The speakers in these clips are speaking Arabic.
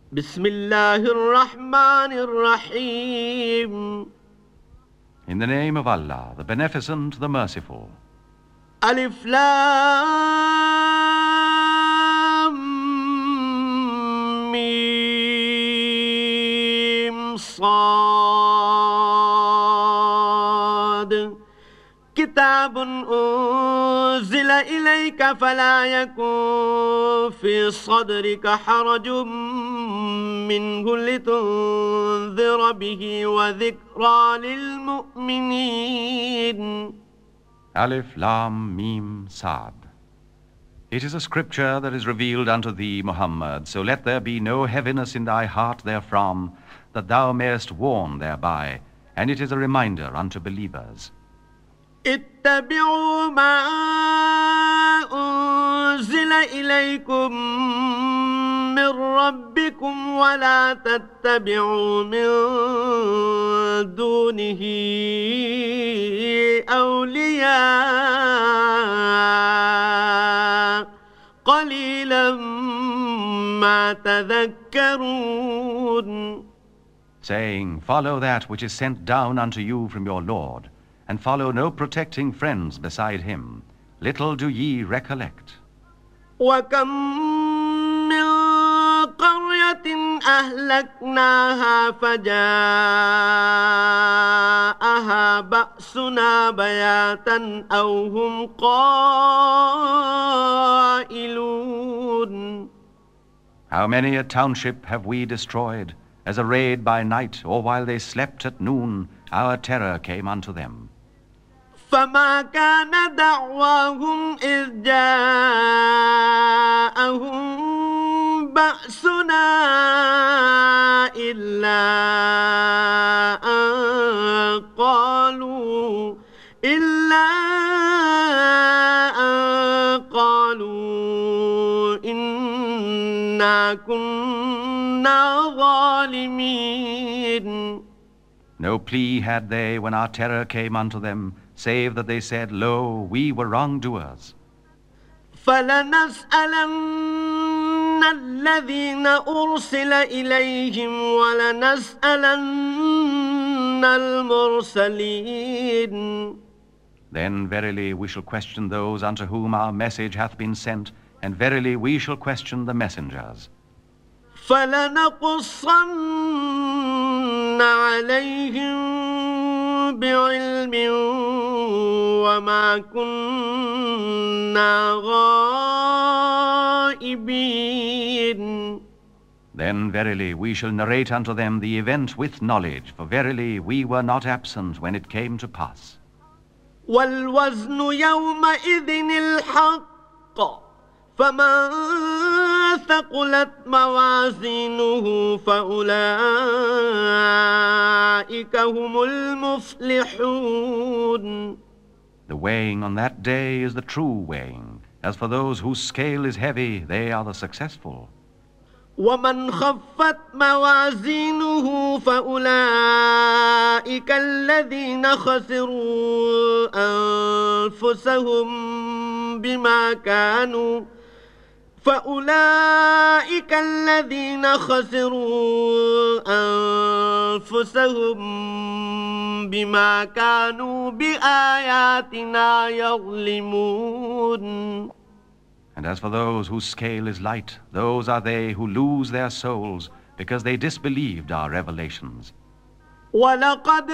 بسم الله الرحمن الرحيم. In the name of Allah, the Beneficent, the Merciful. ألف لام ميم صاد كتاب أنزل إليك فلا يكن في صدرك حرج منه لتنذر به وذكرى للمؤمنين. Alif, Lam, Mim, Sad. It is a scripture that is revealed unto thee, Muhammad, so let there be no heaviness in thy heart therefrom, that thou mayest warn thereby, and it is a reminder unto believers. اتبعوا ما أنزل إليكم من ربكم ولا تتبعوا من دونه أولياء قليلا ما تذكرون. Saying, follow that which is sent down unto you from your Lord, and follow no protecting friends beside him. Little do ye recollect. وكم من قرية أهلكناها فجاءها بأسنا بياتا أو هم قائلون. How many a township have we destroyed, as a raid by night, or while they slept at noon, our terror came unto them. فما كان دعواهم إذ جاءهم بأسنا إلا أن قالوا إنا كنا ظالمين. No plea had they when our terror came unto them, save that they said, Lo, we were wrongdoers. فلنسألن الذين أرسل إليهم ولنسألن المرسلين. Then verily we shall question those unto whom our message hath been sent, and verily we shall question the messengers. فلنقصن عليهم بعلم وما كنا غائبين. Then verily we shall narrate unto them the event with knowledge, for verily we were not absent when it came to pass. والوزن يومئذ الحق فمن ثقلت موازينه فأولئك هم المفلحون. The weighing on that day is the true weighing. As for those whose scale is heavy, they are the successful. ومن خفت موازينه فأولئك الذين خسروا أنفسهم بما كانوا بآياتنا يظلمون. And as for those whose scale is light, those are they who lose their souls because they disbelieved our revelations. وَلَقَدْ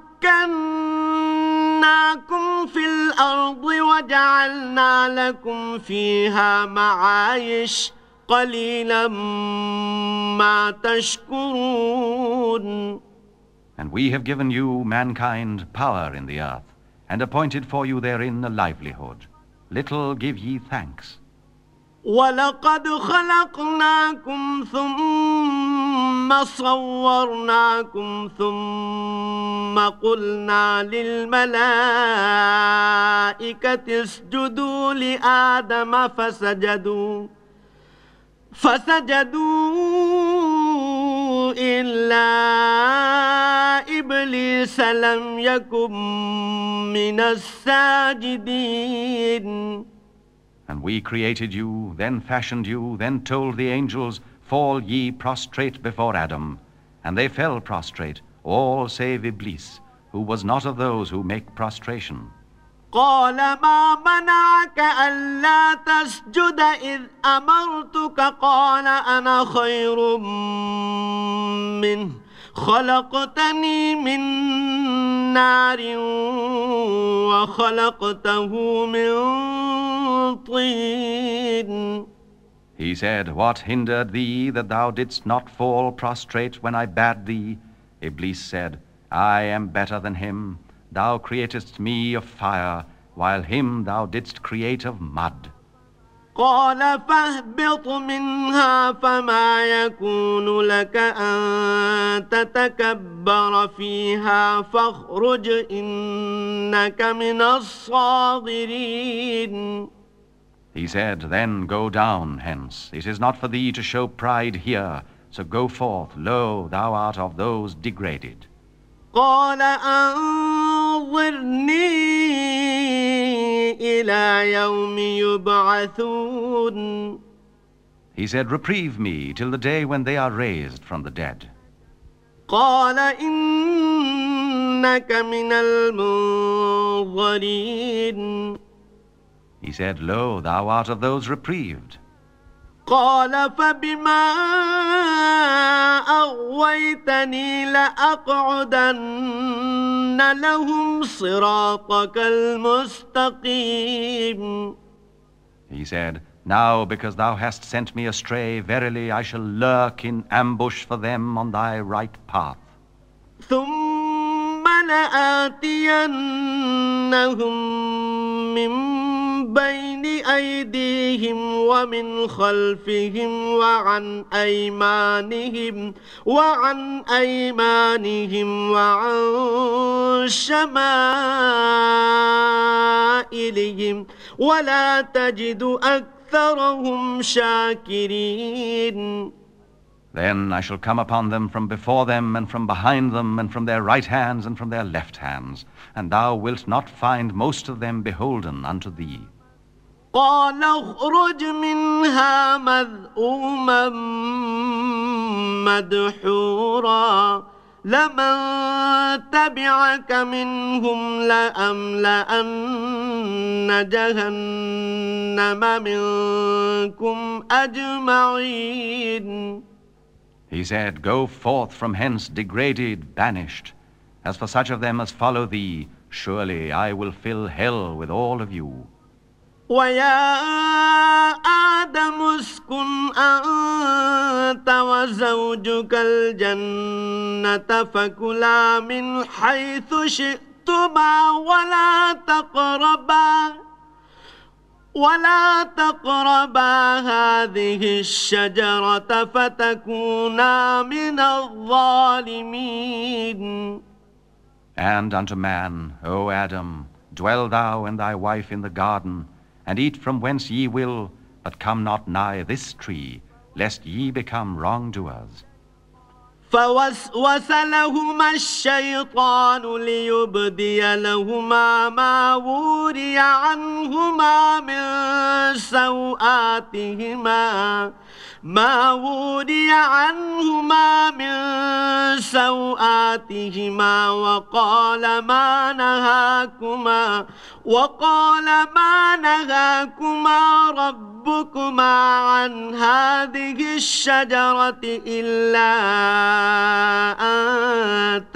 مَكَّنَّاكُمْ فِي الْأَرْضِ وَجَعَلْنَا لَكُمْ فِيهَا مَعَايِشَ قَلِيلًا مَا تَشْكُرُونَ. And we have given you, mankind, power in the earth, and appointed for you therein a livelihood. Little give ye thanks. وَلَقَدْ خَلَقْنَاكُمْ ثُمَّ صَوَّرْنَاكُمْ ثُمَّ قُلْنَا لِلْمَلَائِكَةِ اسْجُدُوا لِآدَمَ فسجدوا إلا إبليس لم يكن من الساجدين. And we created you, then fashioned you, then told the angels, fall ye prostrate before Adam. And they fell prostrate, all save Iblis, who was not of those who make prostration. قال ما منعك ألا تسجد إذ أمرتك قال أنا خير منه خلقتني من نار وخلقته من طين. He said, What hindered thee that thou didst not fall prostrate when I bade thee? Iblis said, I am better than him. Thou createst me of fire, while him thou didst create of mud. قال فاهبط منها فما يكون لك أن تتكبر فيها فاخرج إنك من الصاغرين. He said, Then go down hence. It is not for thee to show pride here, so go forth. Lo, thou art of those degraded. قال أنظرني إلى يوم يبعثون. He said, Reprieve me till the day when they are raised from the dead. قال إنك من المنظرين. He said, Lo, thou art of those reprieved. قال فبما أغويتني لأقعدن لهم صراطك المستقيم. He said, Now because thou hast sent me astray, verily I shall lurk in ambush for them on thy right path. ثم لآتينهم من بين أيديهم ومن خلفهم وعن أيمانهم وعن شمائلهم ولا تجد أكثرهم شاكرين. Then I shall come upon them from before them and from behind them and from their right hands and from their left hands, and thou wilt not find most of them beholden unto thee. قال اخرج منها مذءوما مدحورا لمن تبعك منهم لأملأن جهنم منكم أجمعين. He said, Go forth from hence degraded, banished. As for such of them as follow thee, surely I will fill hell with all of you. ويا آدم اسكن أنت وزوجك الجنة فكلا من حيث شئتما ولا تقربا هذه الشجرة فتكونا من الظالمين. And unto man, O Adam, dwell thou and thy wife in the garden, and eat from whence ye will, but come not nigh this tree, lest ye become wrongdoers. فوسوس لهما الشيطان ليبدي لهما ما وري عنهما من سوآتهما وقال ما نهاكما ربكما عن هذه الشجرة إلا أن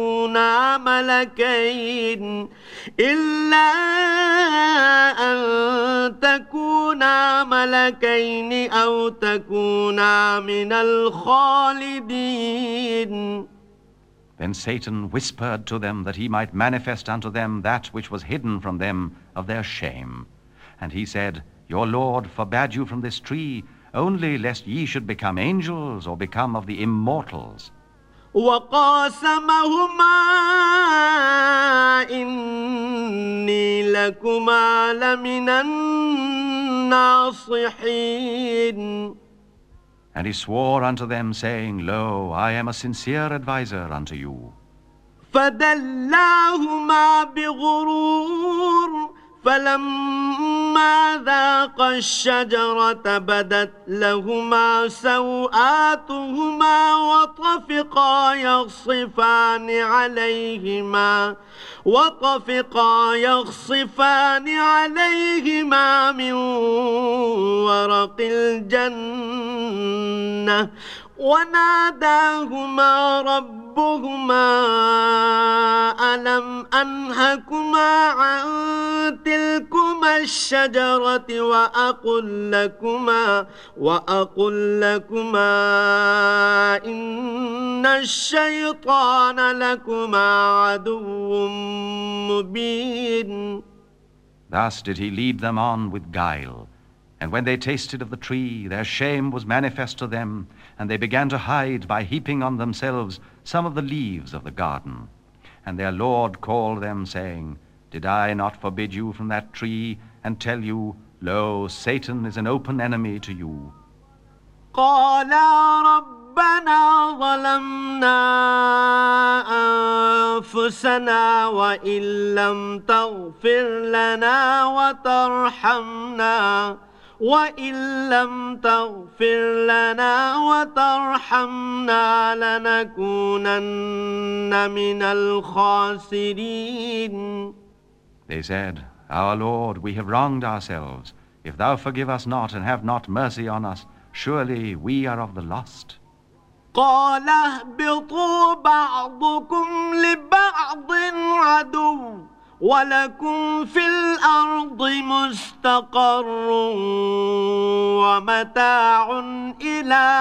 تكونا ملكين أو تكونا من الخالدين. Then Satan whispered to them that he might manifest unto them that which was hidden from them of their shame. And he said, Your Lord forbade you from this tree, only lest ye should become angels or become of the immortals. وقاسمهما إني لكما لمن الناصحين. And he swore unto them, saying, Lo, I am a sincere adviser unto you. فدلاهما بغرور فلما ذاقا الشجرة بدت لهما سوآتهما وطفقا يخصفان عليهما من ورق الجنة وناداهما ربهما ألم أنهكما عن تلكما الشجرة وأقل لكما إن الشيطان لكما عدو مبين. Thus did he lead them on with guile. And when they tasted of the tree, their shame was manifest to them, and they began to hide by heaping on themselves some of the leaves of the garden. And their Lord called them, saying, Did I not forbid you from that tree, and tell you, Lo, Satan is an open enemy to you? قالا ربنا ظلمنا أنفسنا وإن لم تغفر لنا وترحمنا لنكونن من الخاسرين. They said, Our Lord, we have wronged ourselves. If thou forgive us not and have not mercy on us, surely we are of the lost. قال اهبطوا بعضكم لبعض عدو ولكم في الأرض مستقر ومتاع إلى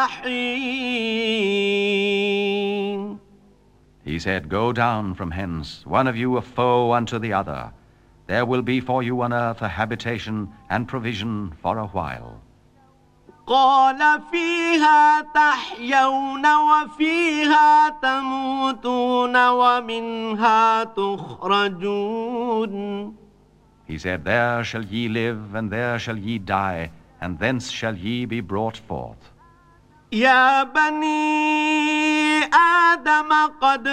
حين. He said, Go down from hence, one of you a foe unto the other. There will be for you on earth a habitation and provision for a while. قال فيها تحيون وفيها تموتون ومنها تخرجون. He said, There shall ye live, and there shall ye die, and thence shall ye be brought forth. يا بني آدم قد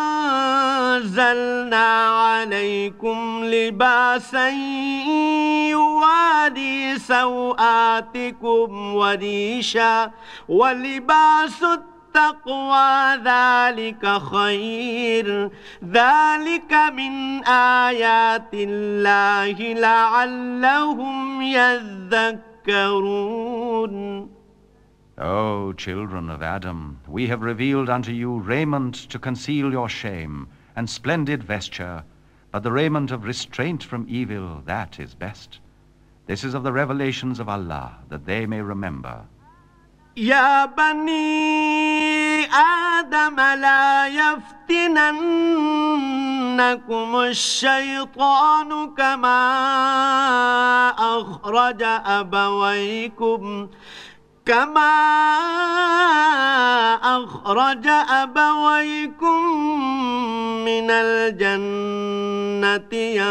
أنزلنا عليكم لباسا يواري سوآتكم وريشا ولباس التقوى ذلك خير ذلك من آيات الله لعلهم يذكرون. O children of Adam, we have revealed unto you raiment to conceal your shame, and splendid vesture, but the raiment of restraint from evil, that is best. This is of the revelations of Allah, that they may remember. يا بني آدم لا يفتننكم الشيطان كما أخرج أبويكم من الجنة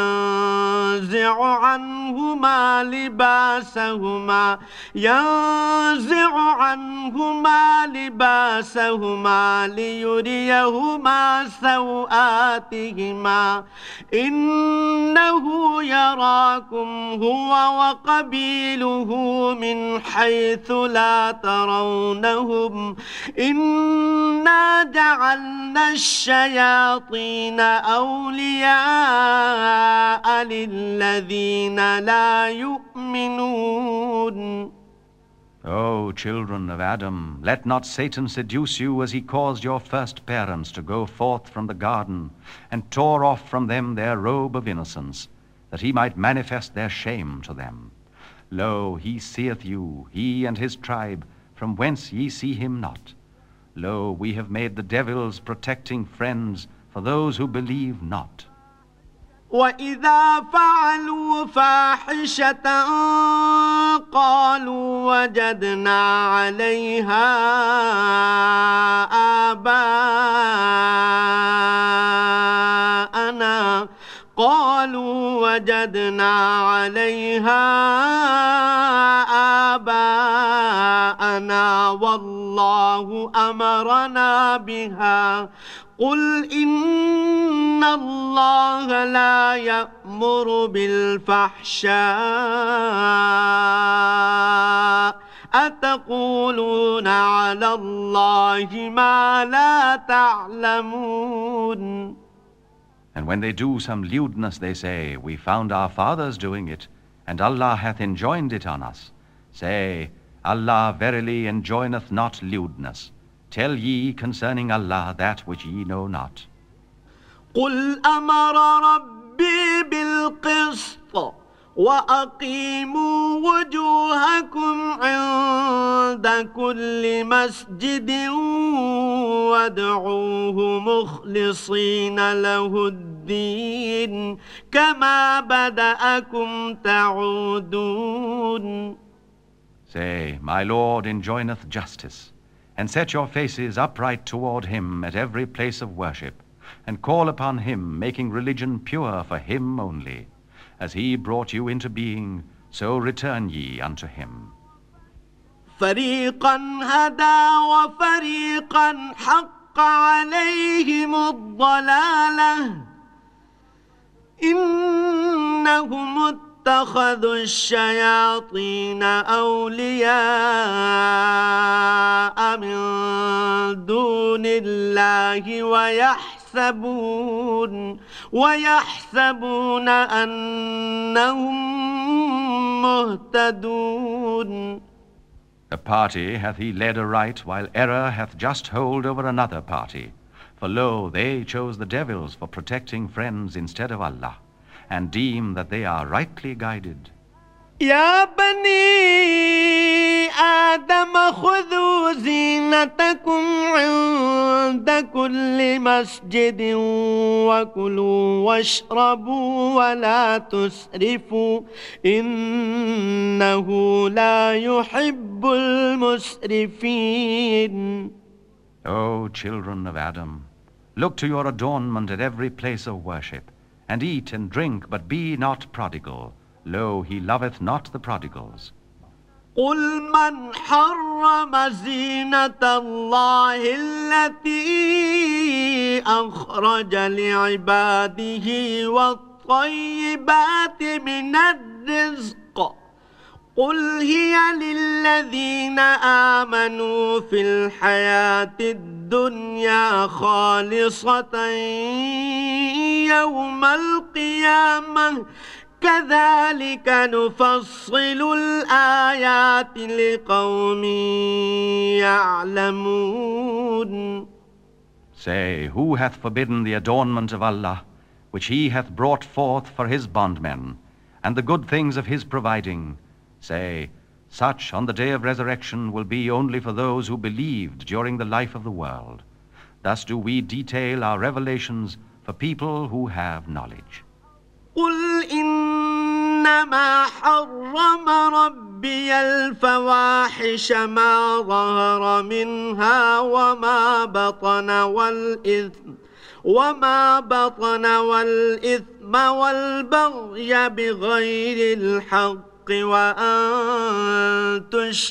ينزع عنهما لباسهما ليريهما سوآتهما إنه يراكم هو وقبيله من حيث لا ترونهم إنا جعلنا الشياطين أولياء للذين لا يؤمنون. O children of Adam, let not Satan seduce you as he caused your first parents to go forth from the garden and tore off from them their robe of innocence, that he might manifest their shame to them. Lo, he seeth you, he and his tribe, from whence ye see him not. Lo, we have made the devils protecting friends for those who believe not. وإذا فعلوا فاحشة قالوا وجدنا عليها آباءنا لنا والله أمرنا بها قل إن الله لا يأمر بالفحشاء أتقولون على الله ما لا تعلمون. And when they do some lewdness, they say, we found our fathers doing it, and Allah hath enjoined it on us. Say, Allah verily enjoineth not lewdness. Tell ye concerning Allah that which ye know not. قل أمر ربي بالقسط وأقيموا وجوهكم عند كل مسجد وادعوه مخلصين له الدين كما بدأكم تعودون. Say, my Lord enjoineth justice, and set your faces upright toward him at every place of worship, and call upon him, making religion pure for him only. As he brought you into being, so return ye unto him. فريقا هدى وفريقا حق عليهم الضلالة إنهم اتخذوا الشياطين أولياء من دون الله ويحسبون أنهم مهتدون. A party hath he led aright, while error hath just hold over another party. For lo, they chose the devils for protecting friends instead of Allah, and deem that they are rightly guided. يا بني آدم خذوا زينتكم عند كل مسجد وكلوا واشربوا ولا تسرفوا إنه لا يحب المسرفين. O children of Adam, look to your adornment at every place of worship, and eat and drink, but be not prodigal. Lo, he loveth not the prodigals. قل من حرم زينة الله التي أخرج لعباده والطيبات من الرزق قل هي للذين آمنوا في الحياة الدنيا خالصة يوم القيامة كذلك نفصل الآيات لقوم يعلمون. Say, who hath forbidden the adornment of Allah, which he hath brought forth for his bondmen, and the good things of his providing? Say, such on the day of resurrection will be only for those who believed during the life of the world. Thus do we detail our revelations for people who have knowledge. قل إنما حرم ربي الفواحش ما ظهر منها وما بطن والإثم والبغي بغير الحق وأن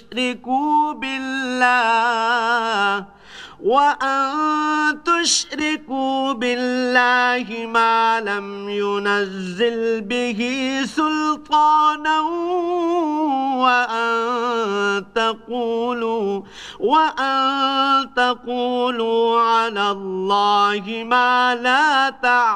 تشركوا بالله ما لم ينزل به سلطانا وأن تقولوا على الله ما لا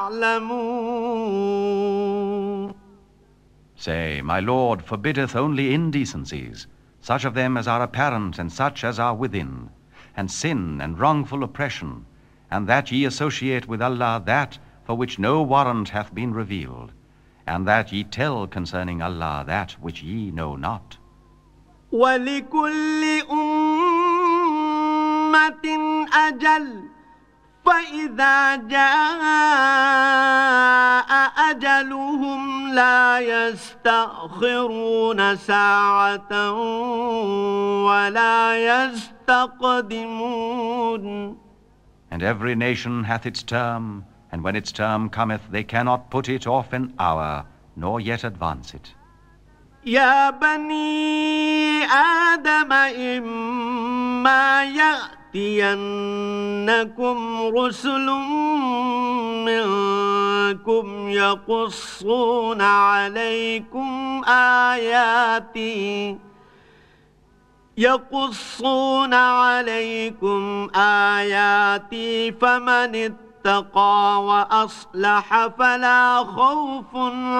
تعلمون. Say, my Lord forbiddeth only indecencies, such of them as are apparent and such as are within, and sin and wrongful oppression, and that ye associate with Allah that for which no warrant hath been revealed, and that ye tell concerning Allah that which ye know not. وَلِكُلِّ أُمَّةٍ أَجَلٌ فَإِذَا جَاءَ أَجَلُهُمْ لَا يَسْتَأْخِرُونَ سَاعَةً وَلَا يَسْتَقْدِمُونَ. And every nation hath its term, and when its term cometh, they cannot put it off an hour, nor yet advance it. يا بني آدم إما يأتينكم رسل منكم يقصون عليكم آياتي فمن اتقى وأصلح فلا خوف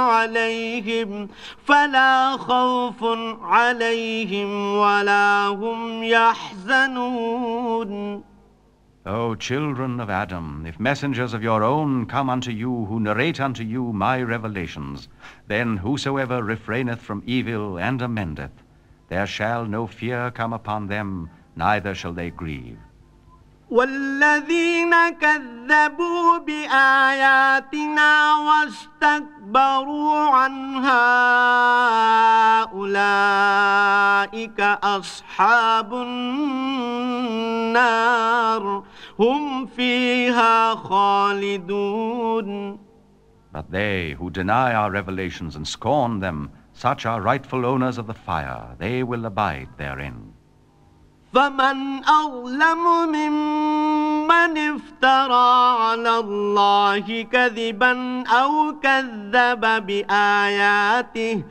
عليهم ولا هم يحزنون. O children of Adam, if messengers of your own come unto you who narrate unto you my revelations, then whosoever refraineth from evil and amendeth, there shall no fear come upon them, neither shall they grieve. والذين كذبوا بآياتنا واستكبروا عنها أولئك أصحاب النار هم فيها خالدون. But they who deny our revelations and scorn them, such are rightful owners of the fire, they will abide therein. فمن أظلم ممن افترى على الله كذبا أو كذب بآياته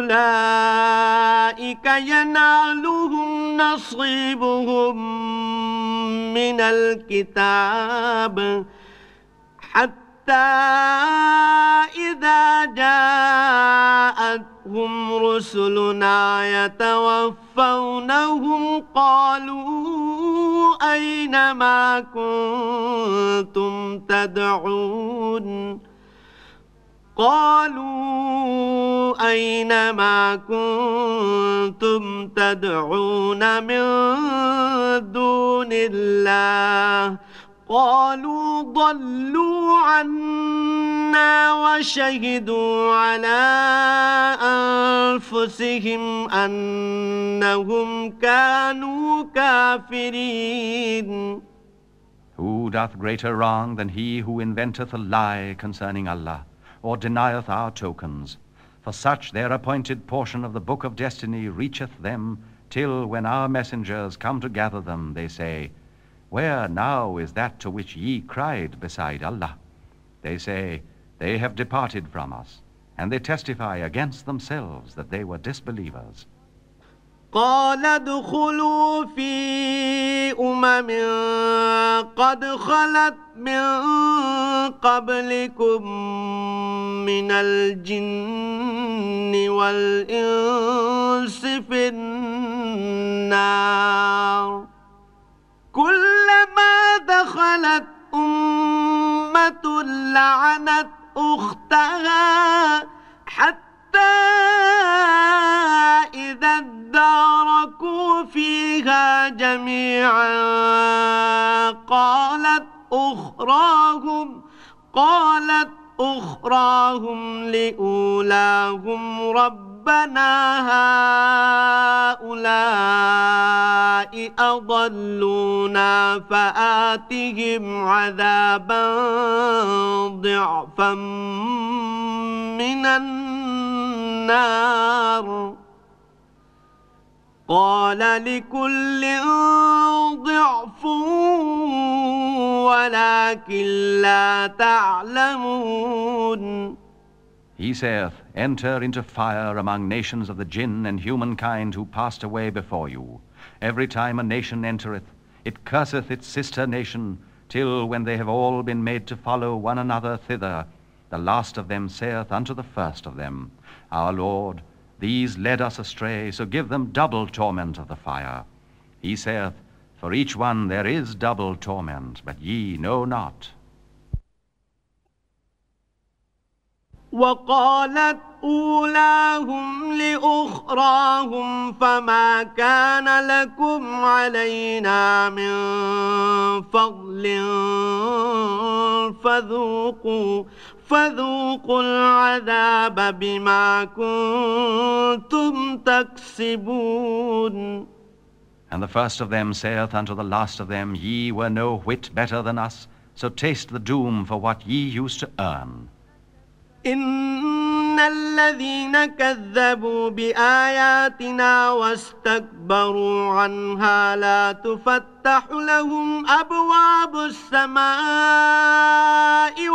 أولئك ينالهم نصيبهم من الكتاب حتى إذا جاءتهم رسلنا يتوفونهم قالوا أين ما كنتم تدعون من دون الله قالوا ضلوا عنا وشهدوا على أنفسهم أنهم كانوا كافرين. Who doth greater wrong than he who inventeth a lie concerning Allah, or denieth our tokens? For such their appointed portion of the book of destiny reacheth them, till when our messengers come to gather them, they say, Where now is that to which ye cried beside Allah? They say, They have departed from us, and they testify against themselves that they were disbelievers. قال ادخلوا في قد خلت من قبلكم من الجن والإنس في النار كلما دخلت أمة لعنت أختها حتى إذا اداركوا فيها جميعا قالت أخراهم لأولاهم ربنا هؤلاء أضلونا فآتهم عذابا ضعفا من النار قال لكل ضعف ولكن لا تعلمون. He saith, Enter into fire among nations of the jinn and humankind who passed away before you. Every time a nation entereth, it curseth its sister nation, till when they have all been made to follow one another thither, the last of them saith unto the first of them, Our Lord, these led us astray, so give them double torment of the fire. He saith, For each one there is double torment, but ye know not. وقالت أولاهم لأخراهم فما كان لكم علينا من فضل فذوقوا العذاب بما كنتم تكسبون. And the first of them saith unto the last of them, Ye were no whit better than us, so taste the doom for what ye used to earn. إن إن الذين كذبوا بآياتنا واستكبروا عنها لا تفتح لهم أبواب السماء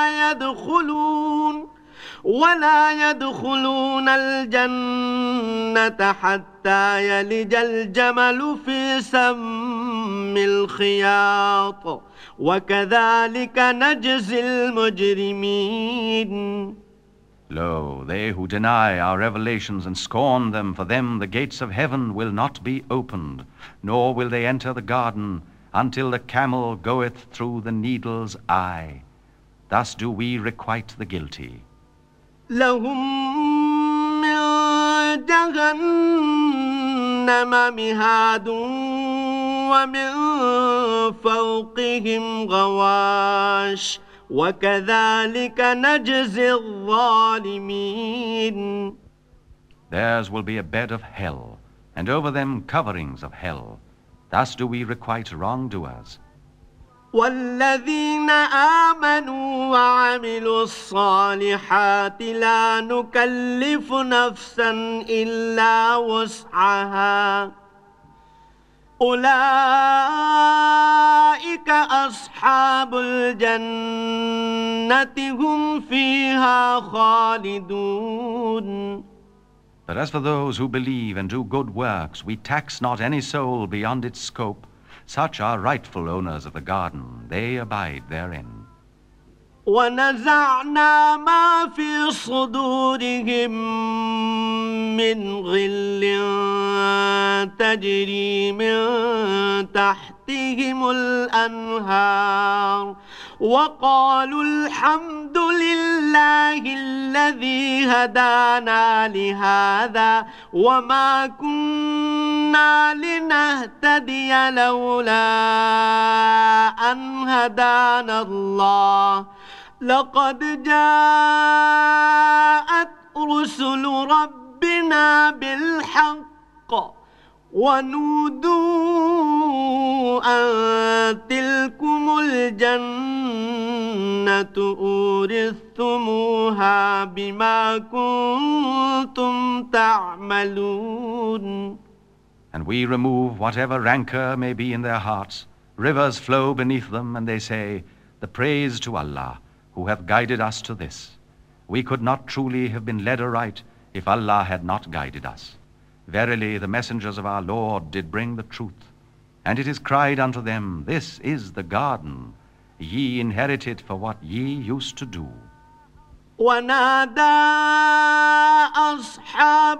ولا يدخلون الجنة حتى يلج الجمل في سم الخياط وكذلك نجزي المجرمين. Lo, they who deny our revelations and scorn them, for them the gates of heaven will not be opened, nor will they enter the garden until the camel goeth through the needle's eye. Thus do we requite the guilty. لهم من جهنم مهاد ومن فوقهم غواش وكذلك نجزي الظالمين. Theirs will be a bed of hell, and over them coverings of hell. Thus do we requite wrongdoers. والذين آمنوا وعملوا الصالحات لا نكلف نفسا إلا وسعها أولئك أصحاب الجنة هم فيها خالدون. But as for those who believe and do good works, we tax not any soul beyond its scope. Such are rightful owners of the garden. They abide therein. ونزعنا ما في صدورهم من غل تجري من تحتهم الأنهار وقالوا الحمد لله الذي هدانا لهذا وما كنا لنهتدي لولا أن هدانا الله لقد جاءت رسل ربنا بالحق ونودوا أن تلكم الجنة أورثتموها بما كنتم تعملون. And we remove whatever rancor may be in their hearts. Rivers flow beneath them, and they say, "The praise to Allah, who hath guided us to this. We could not truly have been led aright if Allah had not guided us. Verily, the messengers of our Lord did bring the truth. And it is cried unto them, This is the garden. Ye inherit it for what ye used to do." ونادى أصحاب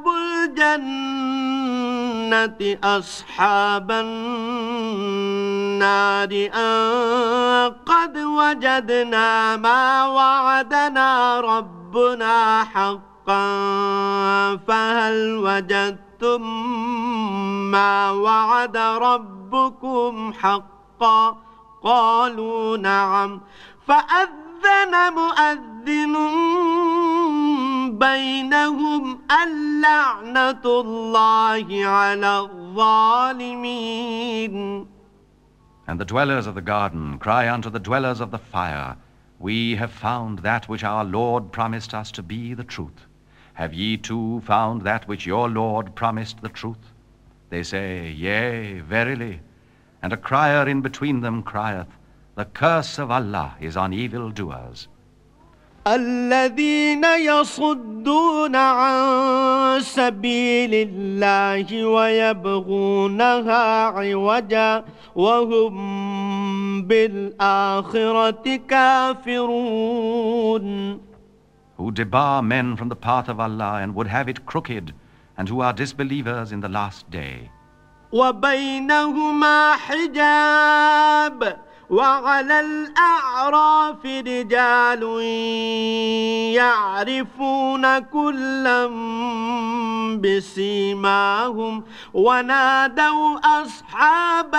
الجنة أصحاب النار أن قد وجدنا ما وعدنا ربنا حقا فهل وجدتم ما وعد ربكم حقا قالوا نعم فأذن مؤذن بينهم اللعنة الله على الظالمين. And the dwellers of the garden cry unto the dwellers of the fire, We have found that which our Lord promised us to be the truth. Have ye too found that which your Lord promised the truth? They say, Yea, verily. And a crier in between them crieth, The curse of Allah is on evildoers. الذين يصدون عن سبيل الله ويبغونها عوجا وهم بالآخرة كافرون. Who debar men from the path of Allah and would have it crooked, and who are disbelievers in the last day. وبينهما حجاب وعلى الأعراف رجال يعرفون كلا بسيماهم ونادوا أصحاب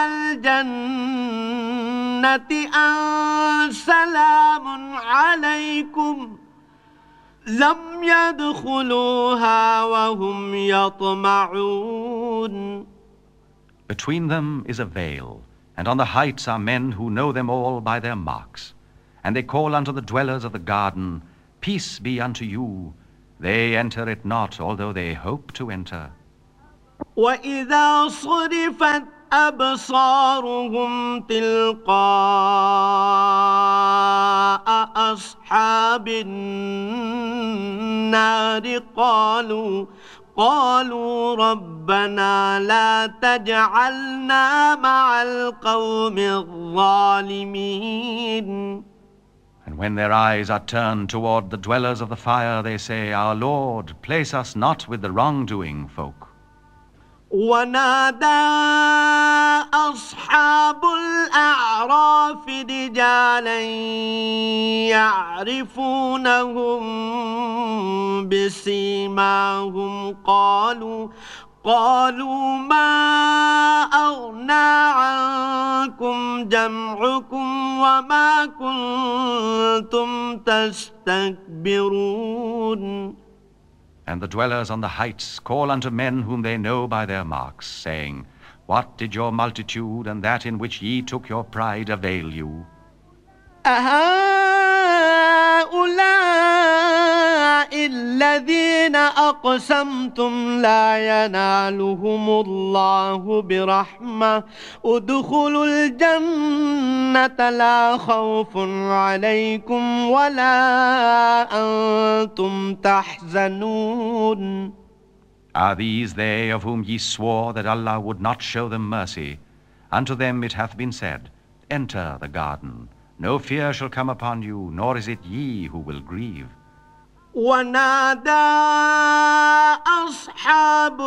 الجنة أن سلام عليكم لم يدخلوها وهم يطمعون. Between them is a veil, and on the heights are men who know them all by their marks. And they call unto the dwellers of the garden, Peace be unto you, They enter it not, although they hope to enter. وإذا صرفت أبصارهم تلقاء أصحاب النار قالوا ربنا لا تجعلنا مع القوم الظالمين. And when their eyes are turned toward the dwellers of the fire, they say, Our Lord, place us not with the wrongdoing folk. ونادى أصحاب الأعراف رجالا يعرفونهم بسيماهم قالوا ما أغنى عنكم جمعكم وما كنتم تستكبرون. And the dwellers on the heights call unto men whom they know by their marks, saying, What did your multitude and that in which ye took your pride avail you? أهؤلاء الذين أقسمتم لا ينالهم الله برحمة ادخلوا الجنة لا خوف عليكم ولا أنتم تحزنون. Are these they of whom ye swore that Allah would not show them mercy? Unto them it hath been said, Enter the garden. No fear shall come upon you, nor is it ye who will grieve. ونادى أصحاب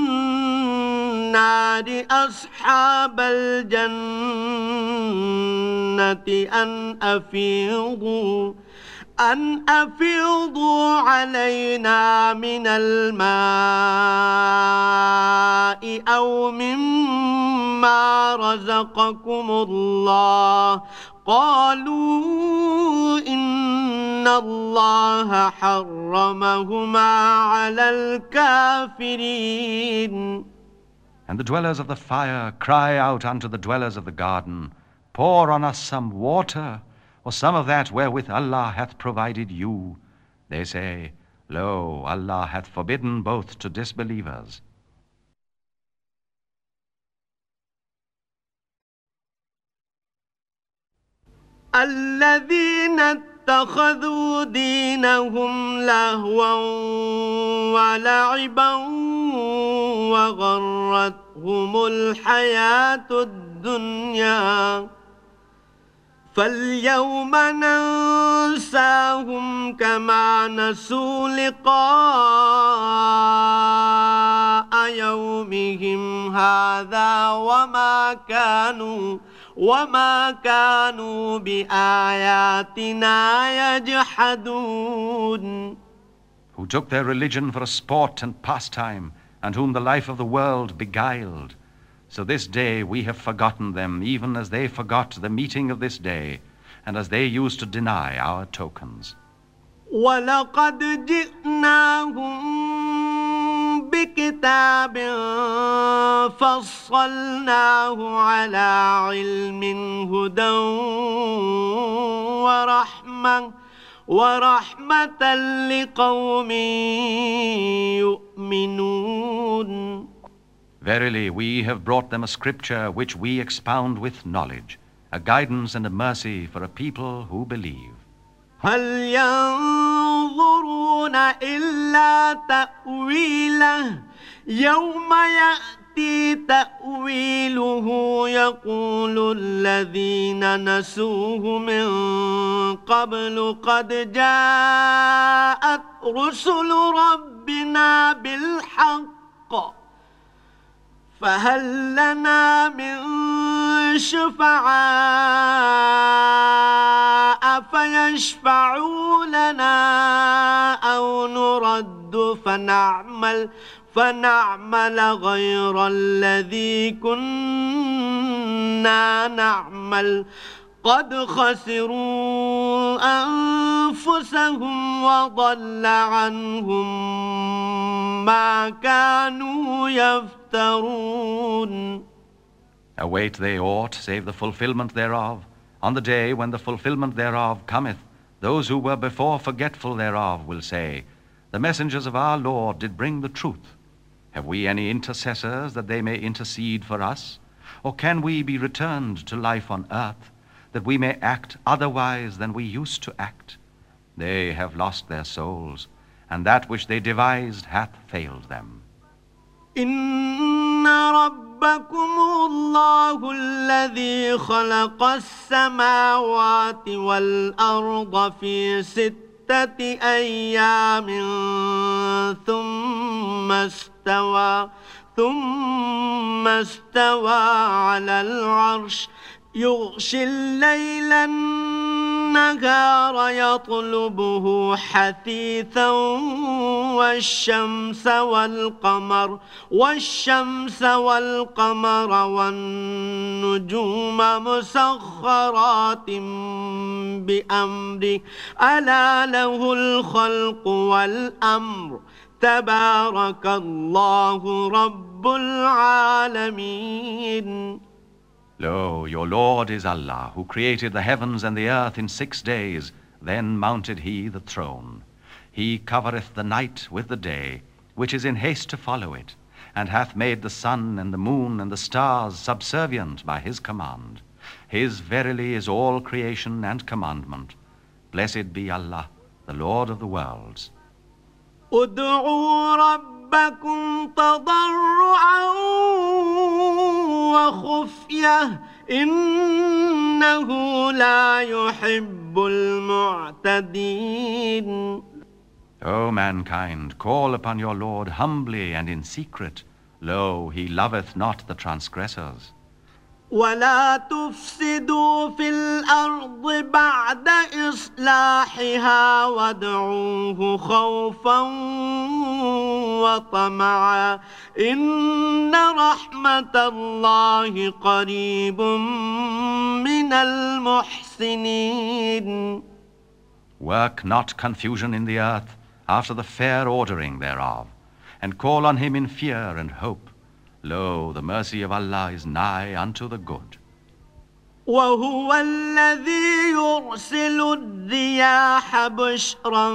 النار أصحاب الجنة أن أفيضوا علينا من الماء أو مما رزقكم الله قالوا إن الله حرمهما على الكافرين. And the dwellers of the fire cry out unto the dwellers of the garden, Pour on us some water, or some of that wherewith Allah hath provided you. They say, Lo, Allah hath forbidden both to disbelievers. الذين اتخذوا دينهم لهوا ولعبا وغرتهم الحياة الدنيا فاليوم ننساهم كما نسوا لقاء يومهم هذا وما كانوا بآياتنا يجحدون. Who took their religion for a sport and pastime, and whom the life of the world beguiled. So this day we have forgotten them, even as they forgot the meeting of this day, and as they used to deny our tokens. وَلَقَدْ جِئْنَاهُمْ بِكِتَابٍ فَصَّلْنَاهُ عَلَى عِلْمٍ هُدًى ورحمة لقوم يؤمنون. Verily, we have brought them a scripture which we expound with knowledge, a guidance and a mercy for a people who believe. هل ينظرون إلا تأويله يوم يأتي تأويله يقول الذين نسوه من قبل قد جاءت رسل ربنا بالحق فهل لنا من شفعاء فيشفعوا لنا أو نرد فنعمل غير الذي كنا نعمل قد خسروا أنفسهم وضل عنهم ما كانوا يفترون. Await they aught save the fulfillment thereof? On the day when the fulfillment thereof cometh, those who were before forgetful thereof will say, The messengers of our Lord did bring the truth. Have we any intercessors that they may intercede for us? Or can we be returned to life on earth, that we may act otherwise than we used to act? They have lost their souls, and that which they devised hath failed them. إن ربكم الله الذي خلق السماوات والأرض في 6 أيام ثم استوى على العرش يغشي الليل النهار يطلبه حثيثا والشمس والقمر والنجوم مسخرات بأمره ألا له الخلق والأمر تبارك الله رب العالمين. Lo, your Lord is Allah, who created the heavens and the earth in 6 days, then mounted he the throne. He covereth the night with the day, which is in haste to follow it, and hath made the sun and the moon and the stars subservient by his command. His verily is all creation and commandment. Blessed be Allah, the Lord of the worlds. ادعوا ربكم تضرعا وخفية إنه لا يحب المعتدين. O mankind, call upon your Lord humbly and in secret. Lo, he loveth not the transgressors. ولا تفسدوا في الأرض بعد إصلاحها وادعوه خوفا وطمعا إن رحمة الله قريب من المحسنين. Work not confusion in the earth after the fair ordering thereof, and call on him in fear and hope. Lo, the mercy of Allah is nigh unto the good. وهو الذي يرسل الرياح بشرا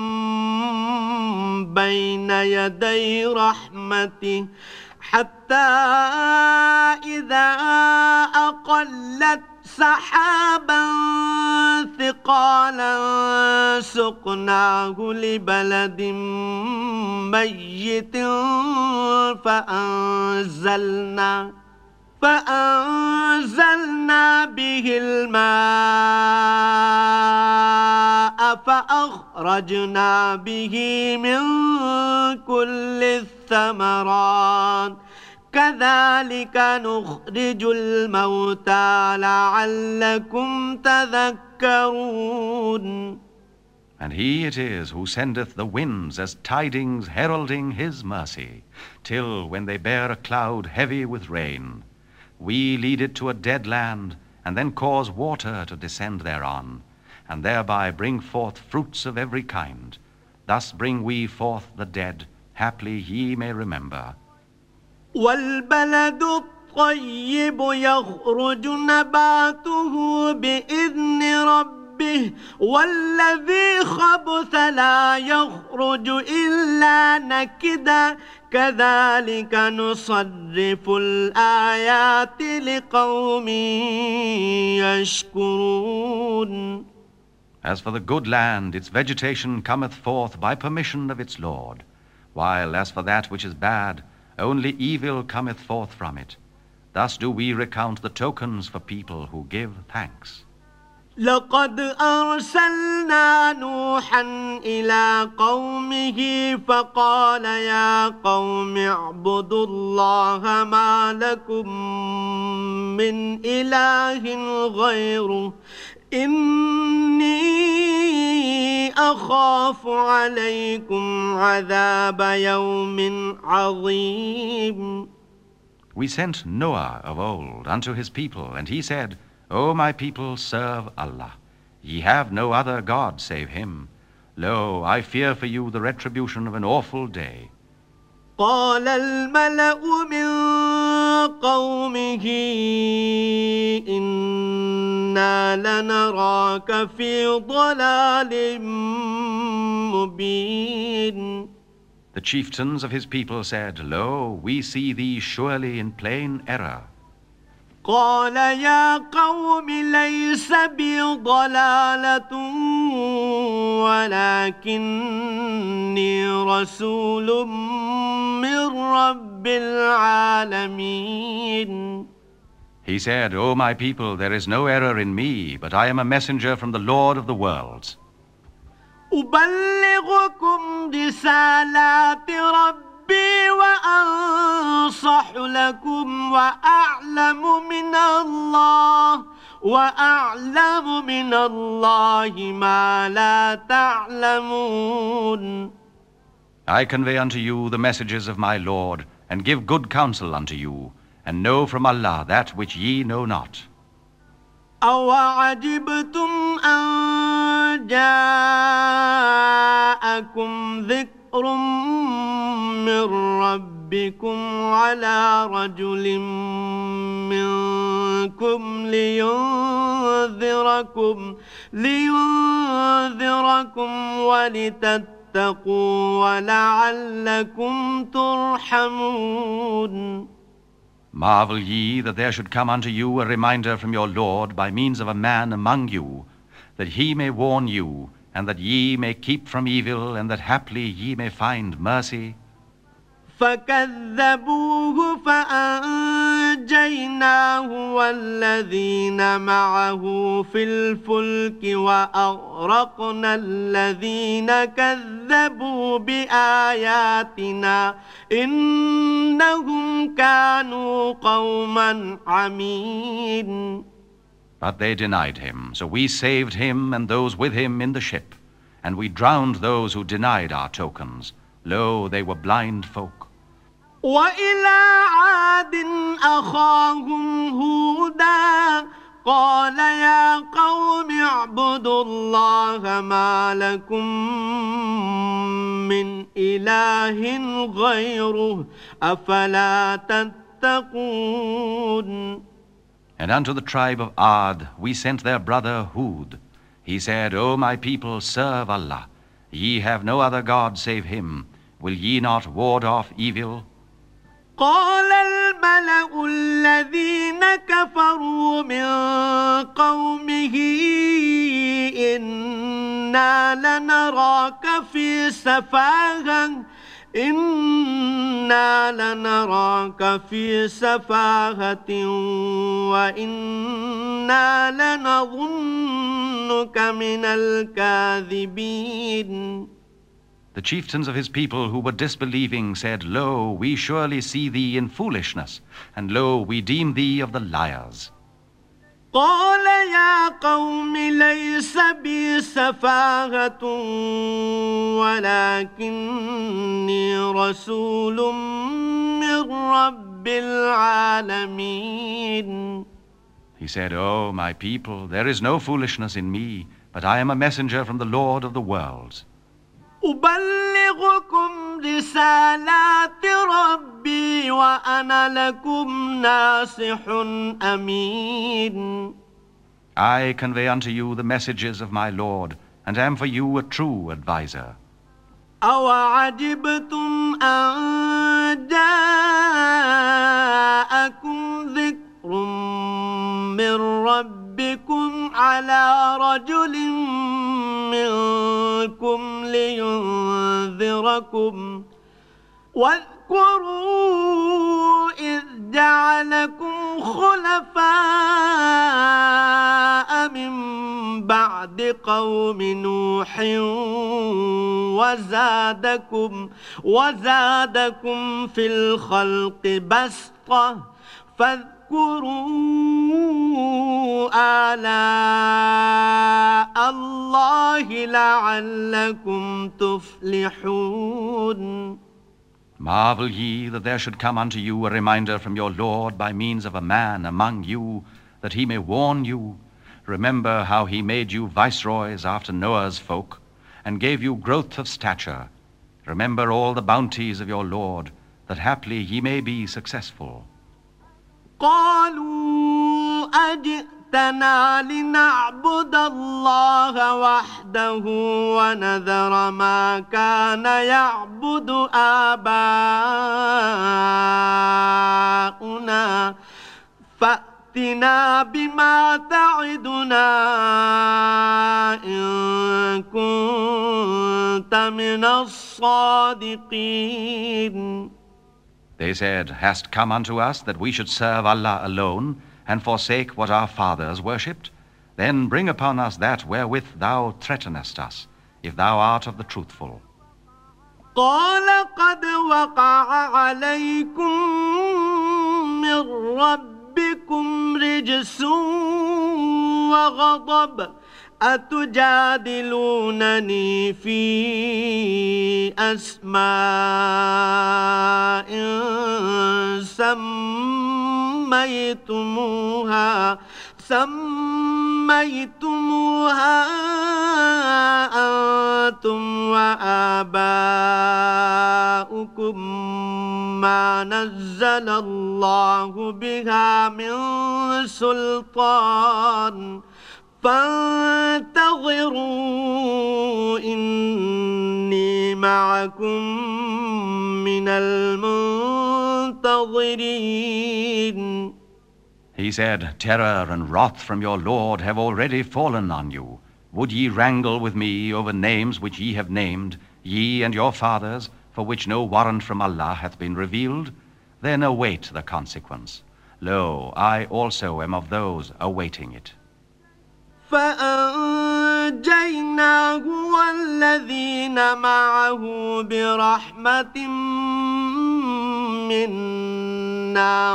بين يدي رحمته حتى إذا أقلت سحابا ثقالا سقناه لبلد ميت فأنزلنا به الماء فأخرجنا به من كل الثمرات كذلك نخرج الموتى لعلكم تذكرون. And he it is who sendeth the winds as tidings heralding his mercy, till when they bear a cloud heavy with rain, we lead it to a dead land, and then cause water to descend thereon, and thereby bring forth fruits of every kind. Thus bring we forth the dead, haply ye may remember. والبلد الطيب يخرج نباته بإذن ربه والذي خبث لا يخرج إلا نكدا كذلك نصرف الآيات لقوم يشكرون. As for the good land, its vegetation cometh forth by permission of its Lord, while as for that which is bad, only evil cometh forth from it. Thus do we recount the tokens for people who give thanks. لقد أرسلنا نوحا إلى قومه فقال يا قوم اعبدوا الله ما لكم من إله غيره إني أخاف عليكم عذاب يوم عظيم. We sent Noah of old unto his people, and he said, O my people, serve Allah. Ye have no other God save him. Lo, I fear for you the retribution of an awful day. قال الملأ من قومه إنا لنراك في ضلال مبين. The chieftains of his people said, Lo, we see thee surely in plain error. قال يا قوم ليس بي ضلالة ولكني رسول من رب العالمين. He said, O my people, there is no error in me, but I am a messenger from the Lord of the worlds. أبلغكم رسالات ربي وأنصح لكم وأعلم من الله ما لا تعلمون. I convey unto you the messages of my Lord, and give good counsel unto you, and know from Allah that which ye know not. أَوَعَجِبْتُمْ أَنْ جَاءَكُمْ ذِكْرٌ مِّن رَّبِّكُمْ عَلَى رَجُلٍ مِّنكُمْ لِيُنذِرَكُمْ ولتتقوا ولعلكم ترحمون. Marvel ye that there should come unto you a reminder from your Lord by means of a man among you, that he may warn you, and that ye may keep from evil, and that haply ye may find mercy. فكذبوه فأنجيناه والذين معه في الفلك وأغرقنا الذين كذبوا بآياتنا إنهم كانوا قوما عمين. But they denied him, so we saved him and those with him in the ship, and we drowned those who denied our tokens. Lo, they were blind folk. وإلى عاد أخاهم هودا قال يا قوم اعبدوا الله ما لكم من إله غيره أفلا تتقون. And unto the tribe of Ad we sent their brother Hud. He said, O my people, serve Allah. Ye have no other God save him. Will ye not ward off evil? قال الملأ الذين كفروا من قومه إنا لنراك في سفاهة وإنا لنظنك من الكاذبين. The chieftains of his people who were disbelieving said, Lo, we surely see thee in foolishness, and lo, we deem thee of the liars. قال يا قوم ليس بي سفاهة ولكني رسول من رب العالمين. He said, O my people, there is no foolishness in me, but I am a messenger from the Lord of the worlds. أبلغكم رسالات ربي وأنا لكم ناصح أمين. I convey unto you the messages of my Lord, and am for you a true adviser. أوعجبتم أن جاءكم ذكر من ربكم على رجل منكم لينذركم واذكروا إذ جعلكم خلفاء من بعد قوم نوح وزادكم في الخلق بسطة فاذكروا آلاء الله لعلكم تفلحون. Marvel ye that there should come unto you a reminder from your Lord by means of a man among you, that he may warn you. Remember how he made you viceroys after Noah's folk, and gave you growth of stature. Remember all the bounties of your Lord, that haply ye may be successful. قالوا جئتنا لنعبد الله وحده ونذر ما كان يعبد آباؤنا فأتنا بما تعدنا إن كنت من الصادقين. They said, Hast come unto us that we should serve Allah alone and forsake what our fathers worshipped? Then bring upon us that wherewith thou threatenest us, if thou art of the truthful. قال قد وقع عليكم من ربكم رجس وغضب أتجادلونني في أسماء سميتموها أنتم وآباؤكم ما نزل الله بها من سلطان فانتظروا إني معكم من المنتظرين. He said, Terror and wrath from your Lord have already fallen on you. Would ye wrangle with me over names which ye have named, ye and your fathers, for which no warrant from Allah hath been revealed? Then await the consequence. Lo, I also am of those awaiting it. فأنجيناه والذين معه برحمة منا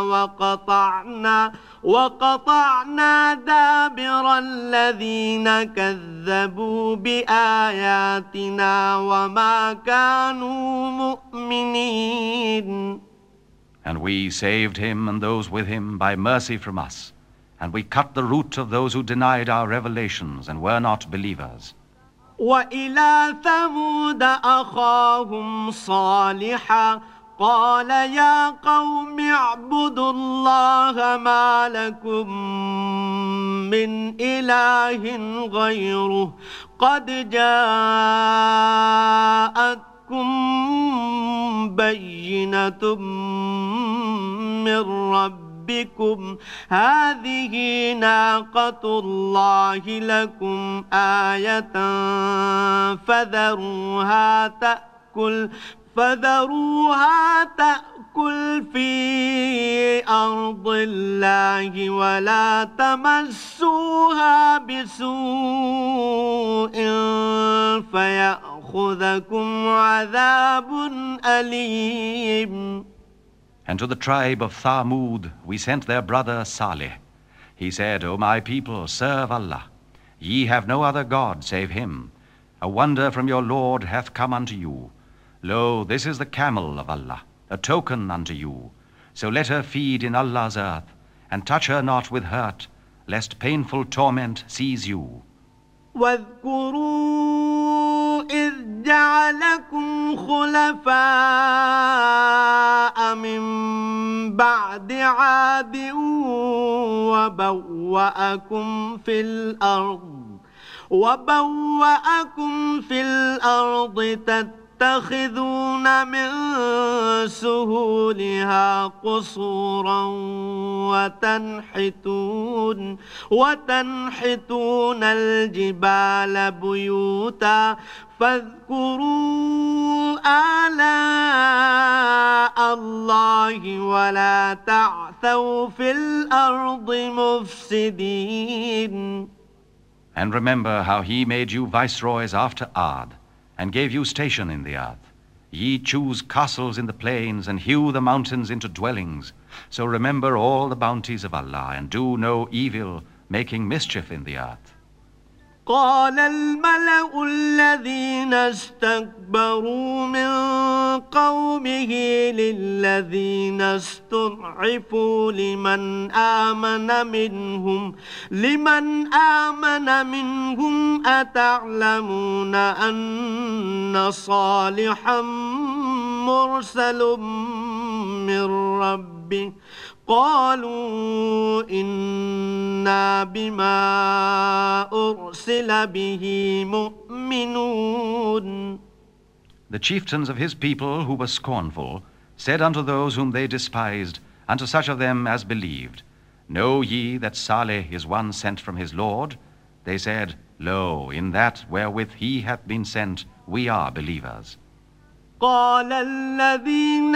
وقطعنا دابر الذين كذبوا بآياتنا وما كانوا مؤمنين. And we saved him and those with him by mercy from us. And we cut the root of those who denied our revelations and were not believers. وإلى ثمود أخاهم صالحا قال يا قوم اعبدوا الله ما لكم من إله غيره قد جاءتكم بينة من ربكم هذه ناقة الله لكم آية فذروها تأكل في أرض الله ولا تمسوها بسوء فيأخذكم عذاب أليم. And to the tribe of Thamud we sent their brother Salih. He said, O my people, serve Allah. Ye have no other God save him. A wonder from your Lord hath come unto you. Lo, this is the camel of Allah, a token unto you. So let her feed in Allah's earth, and touch her not with hurt, lest painful torment seize you. واذكروا إذ جعلكم خلفاء من بعد عاد وبوأكم في الأرض تتخذون من سهولها قصورا وتنحتون الجبال بيوتا فاذكروا آلاء الله ولا تعثوا في الأرض مفسدين. And remember how he made you viceroys after Ad, and gave you station in the earth. Ye choose castles in the plains, and hew the mountains into dwellings. So remember all the bounties of Allah, and do no evil, making mischief in the earth. قال الملأ الذين استكبروا من قومه للذين استضعفوا لمن آمن منهم أتعلمون أن صالحا مرسل من ربه قالوا إنا بما أرسل به مؤمنون. The chieftains of his people who were scornful said unto those whom they despised, unto such of them as believed, Know ye that Saleh is one sent from his Lord? They said, Lo, in that wherewith he hath been sent, we are believers. قال الذين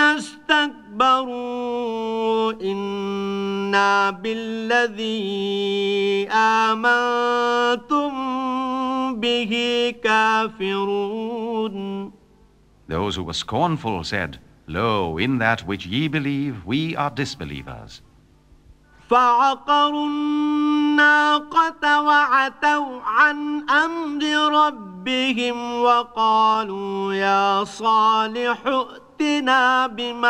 استكبروا إنا بالذي آمنتم به كافرون. Those who were scornful said, Lo, in that which ye believe, we are disbelievers. فعقروا الناقة وعتوا عن أمر ربهم وقالوا يا صالح ائتنا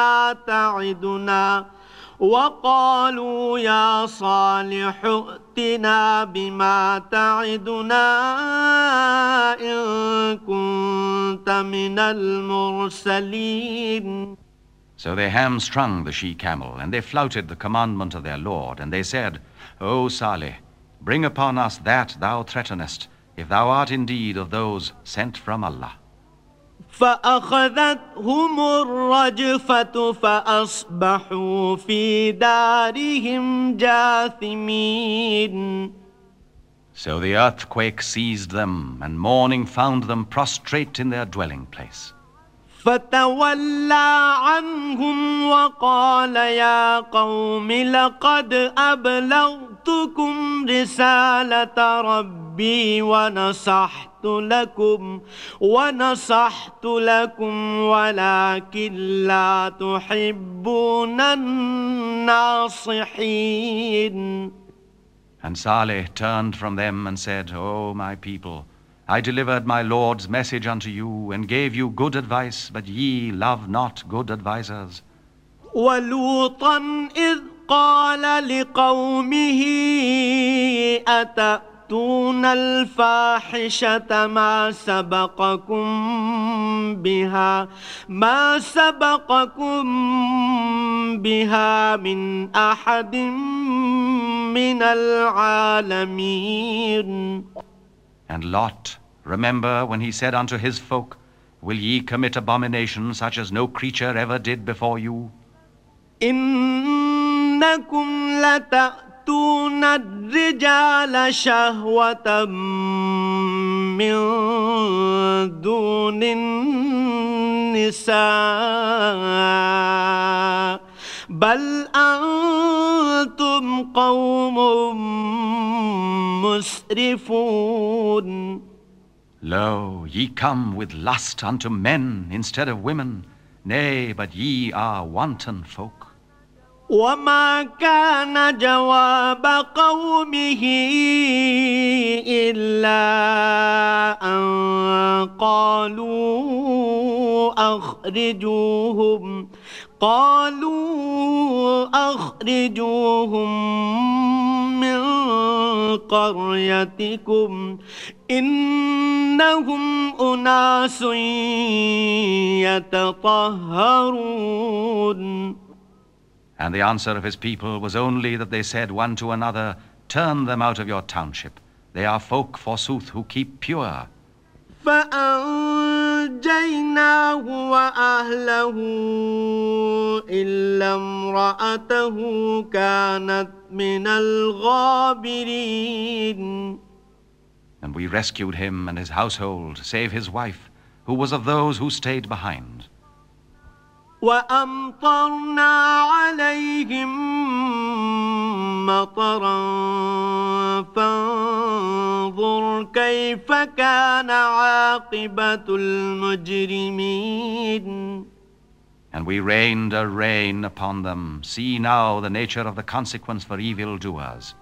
بما تعدنا إن كنت من المرسلين. So they hamstrung the she-camel, and they flouted the commandment of their Lord, and they said, O Saleh, bring upon us that thou threatenest, if thou art indeed of those sent from Allah. فأخذتهم الرجفة فأصبحوا في دارهم جاثمين. So the earthquake seized them, and morning found them prostrate in their dwelling place. فتولى عنهم وقال يا قوم لقد أبلغتكم رسالة ربي ونصحت لكم ولكن لا تحبون الناصحين. And Saleh turned from them and said, O my people, I delivered my Lord's message unto you, and gave you good advice, but ye love not good advisers. وَلُوطًا إِذْ قَالَ لِقَوْمِهِ أَتَأْتُونَ الْفَاحِشَةَ مَا سَبَقَكُمْ بِهَا مِنْ أَحَدٍ مِنَ الْعَالَمِينَ. And Lot, remember when he said unto his folk, Will ye commit abomination such as no creature ever did before you? إنكم لتأتون الرجال شهوة من دون النساء بل أنتم قوم مسرفون. Lo, ye come with lust unto men instead of women. Nay, but ye are wanton folk. وما كان جواب قومه إلا أن قالوا أخرجوهم من قريتكم إنهم أناس يتطهرون. And the answer of his people was only that they said one to another, Turn them out of your township. They are folk, forsooth, who keep pure. فأنجيناه وأهله إلا امرأته كانت من الغابرين. And we rescued him and his household, save his wife, who was of those who stayed behind. وأمطرنا عليهم مطرا فانظر كيف كان عاقبة المجرمين. And we rained a rain upon them. See now the nature of the consequence for evildoers.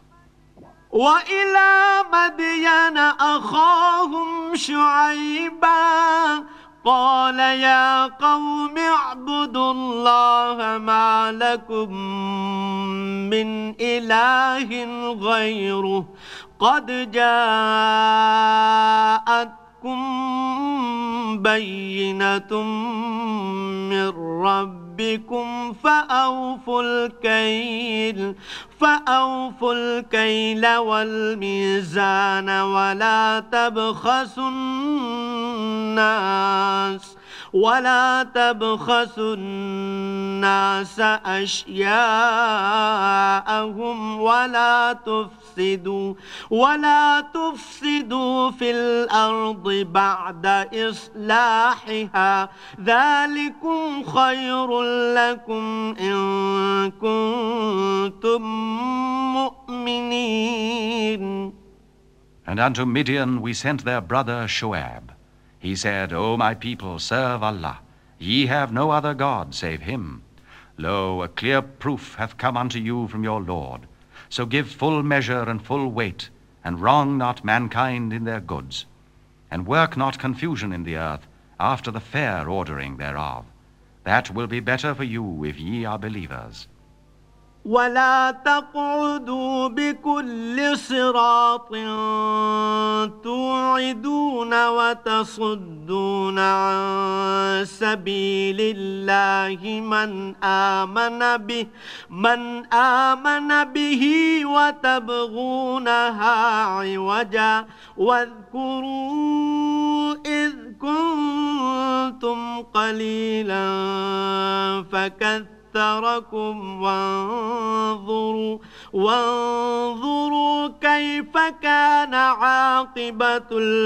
وإلى مدين أخاهم شعيبا قال يا قوم اعبدوا الله ما لكم من إله غيره قد جاءتكم بينة من ربكم ربكم فأوفوا الكيل والميزان ولا تبخسوا الناس أشياءهم ولا تفسدوا في الأرض بعد إصلاحها ذلكم خير لكم إن كنتم مؤمنين. And unto Midian we sent their brother Shoaib. He said, O my people, serve Allah. Ye have no other God save him. Lo, a clear proof hath come unto you from your Lord. So give full measure and full weight, and wrong not mankind in their goods. And work not confusion in the earth after the fair ordering thereof. That will be better for you if ye are believers. ولا تقعدوا بكل صراط توعدون وتصدون عن سبيل الله من آمن به وتبغونها عوجا واذكروا إذ كنتم قليلا فكثركم وانظروا كيف كان عاقبة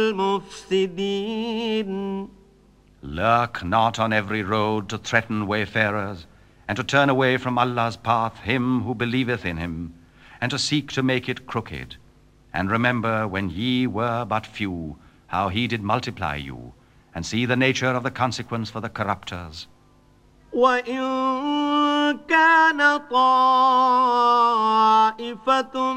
المفسدين. Lurk not on every road to threaten wayfarers, and to turn away from Allah's path him who believeth in him, and to seek to make it crooked. And remember when ye were but few, how he did multiply you, and see the nature of the consequence for the corrupters. وَإِن كَانَ طَائِفَةٌ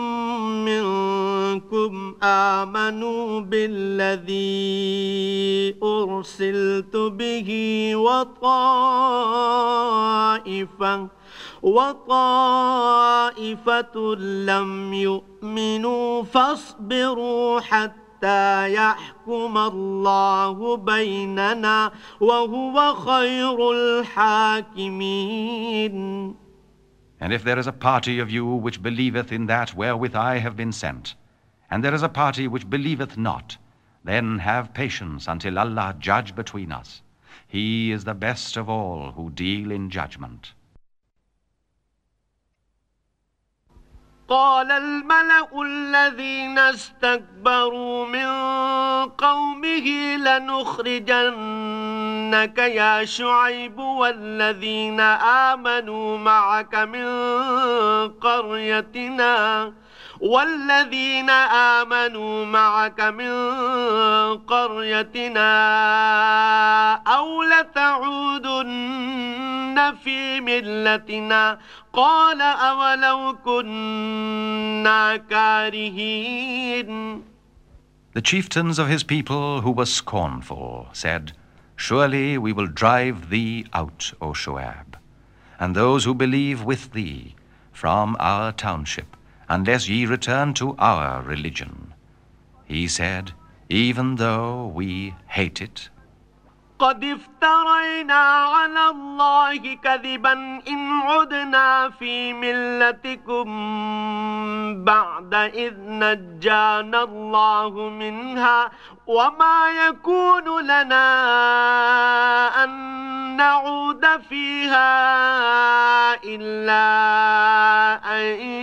مِّنكُمْ آمَنُوا بِالَّذِي أُرْسِلْتُ بِهِ وطائفة لم يؤمنوا فاصبروا حتى يحكم الله بيننا وهو خير الحاكمين. And if there is a party of you which believeth in that wherewith I have been sent, and there is a party which believeth not, then have patience until Allah judge between us. He is the best of all who deal in judgment. قال الملأ الذين استكبروا من قومه لنخرجنك يا شعيب والذين آمنوا معك من قريتنا أو لتعودن في ملتنا قال أولو كنا كارهين. The chieftains of his people who were scornful said, Surely we will drive thee out, O Shoaib, and those who believe with thee from our township, unless ye return to our religion. He said, Even though we hate it, قد افترينا على الله كذبا إن عدنا في ملتكم بعد إذ نجانا الله منها وما يكون لنا أن نعود فيها إلا أن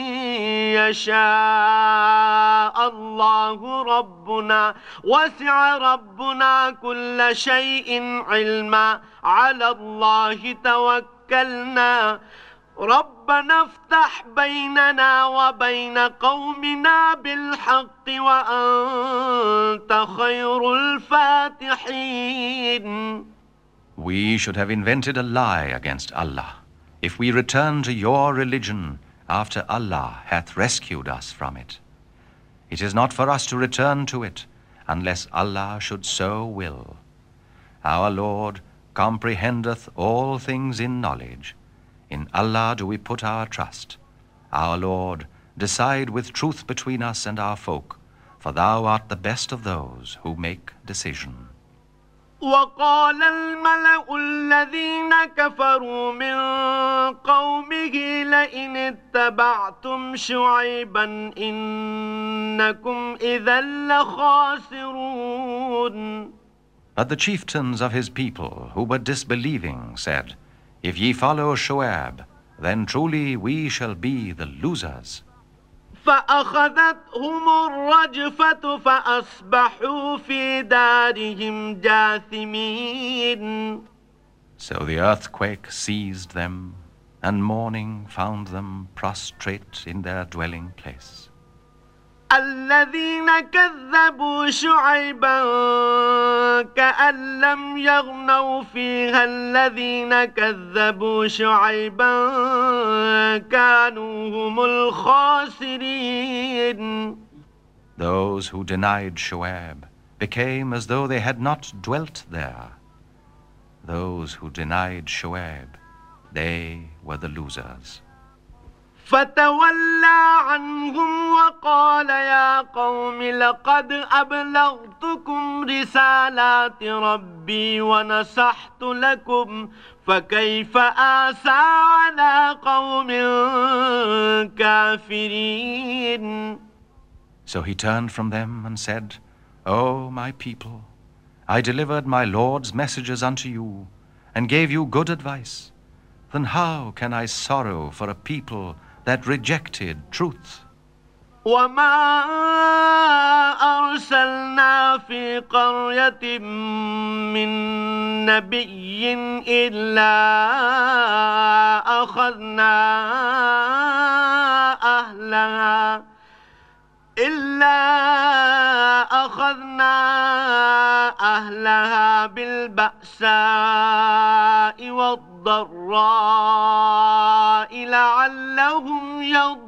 يشاء الله ربنا وسع ربنا كل شيء علما على الله توكلنا ربنا افتح بيننا وبين قومنا بالحق وأنت خير الفاتحين. We should have invented a lie against Allah if we return to your religion after Allah hath rescued us from it. It is not for us to return to it unless Allah should so will. Our Lord comprehendeth all things in knowledge. In Allah do we put our trust. Our Lord, decide with truth between us and our folk, for thou art the best of those who make decision. وقال الملأ الذين كفروا من قومه لئن اتبعتم شعيبا إنكم إذا لخاسرون. But the chieftains of his people, who were disbelieving, said, If ye follow Shoaib, then truly we shall be the losers. فأخذتهم الرجفة فأصبحوا في دارهم جاثمين. So the earthquake seized them, and morning found them prostrate in their dwelling place. الذين كذبوا شعيبا كأن لم يغنوا فيها الذين كذبوا شعيبا كانوا هم الخاسرين. Those who denied Shoaib became as though they had not dwelt there. Those who denied Shoaib, they were the losers. فتولى عنهم وقال يا قوم لقد أبلغتكم رسالات ربي ونصحت لكم فكيف آسى على قوم كافرين. So he turned from them and said, O my people, I delivered my Lord's messages unto you and gave you good advice. Then how can I sorrow for a people that rejected truth? وما أرسلنا في قرية من نبي إلا أخذنا أهلها بالبأساء والضراء لعلهم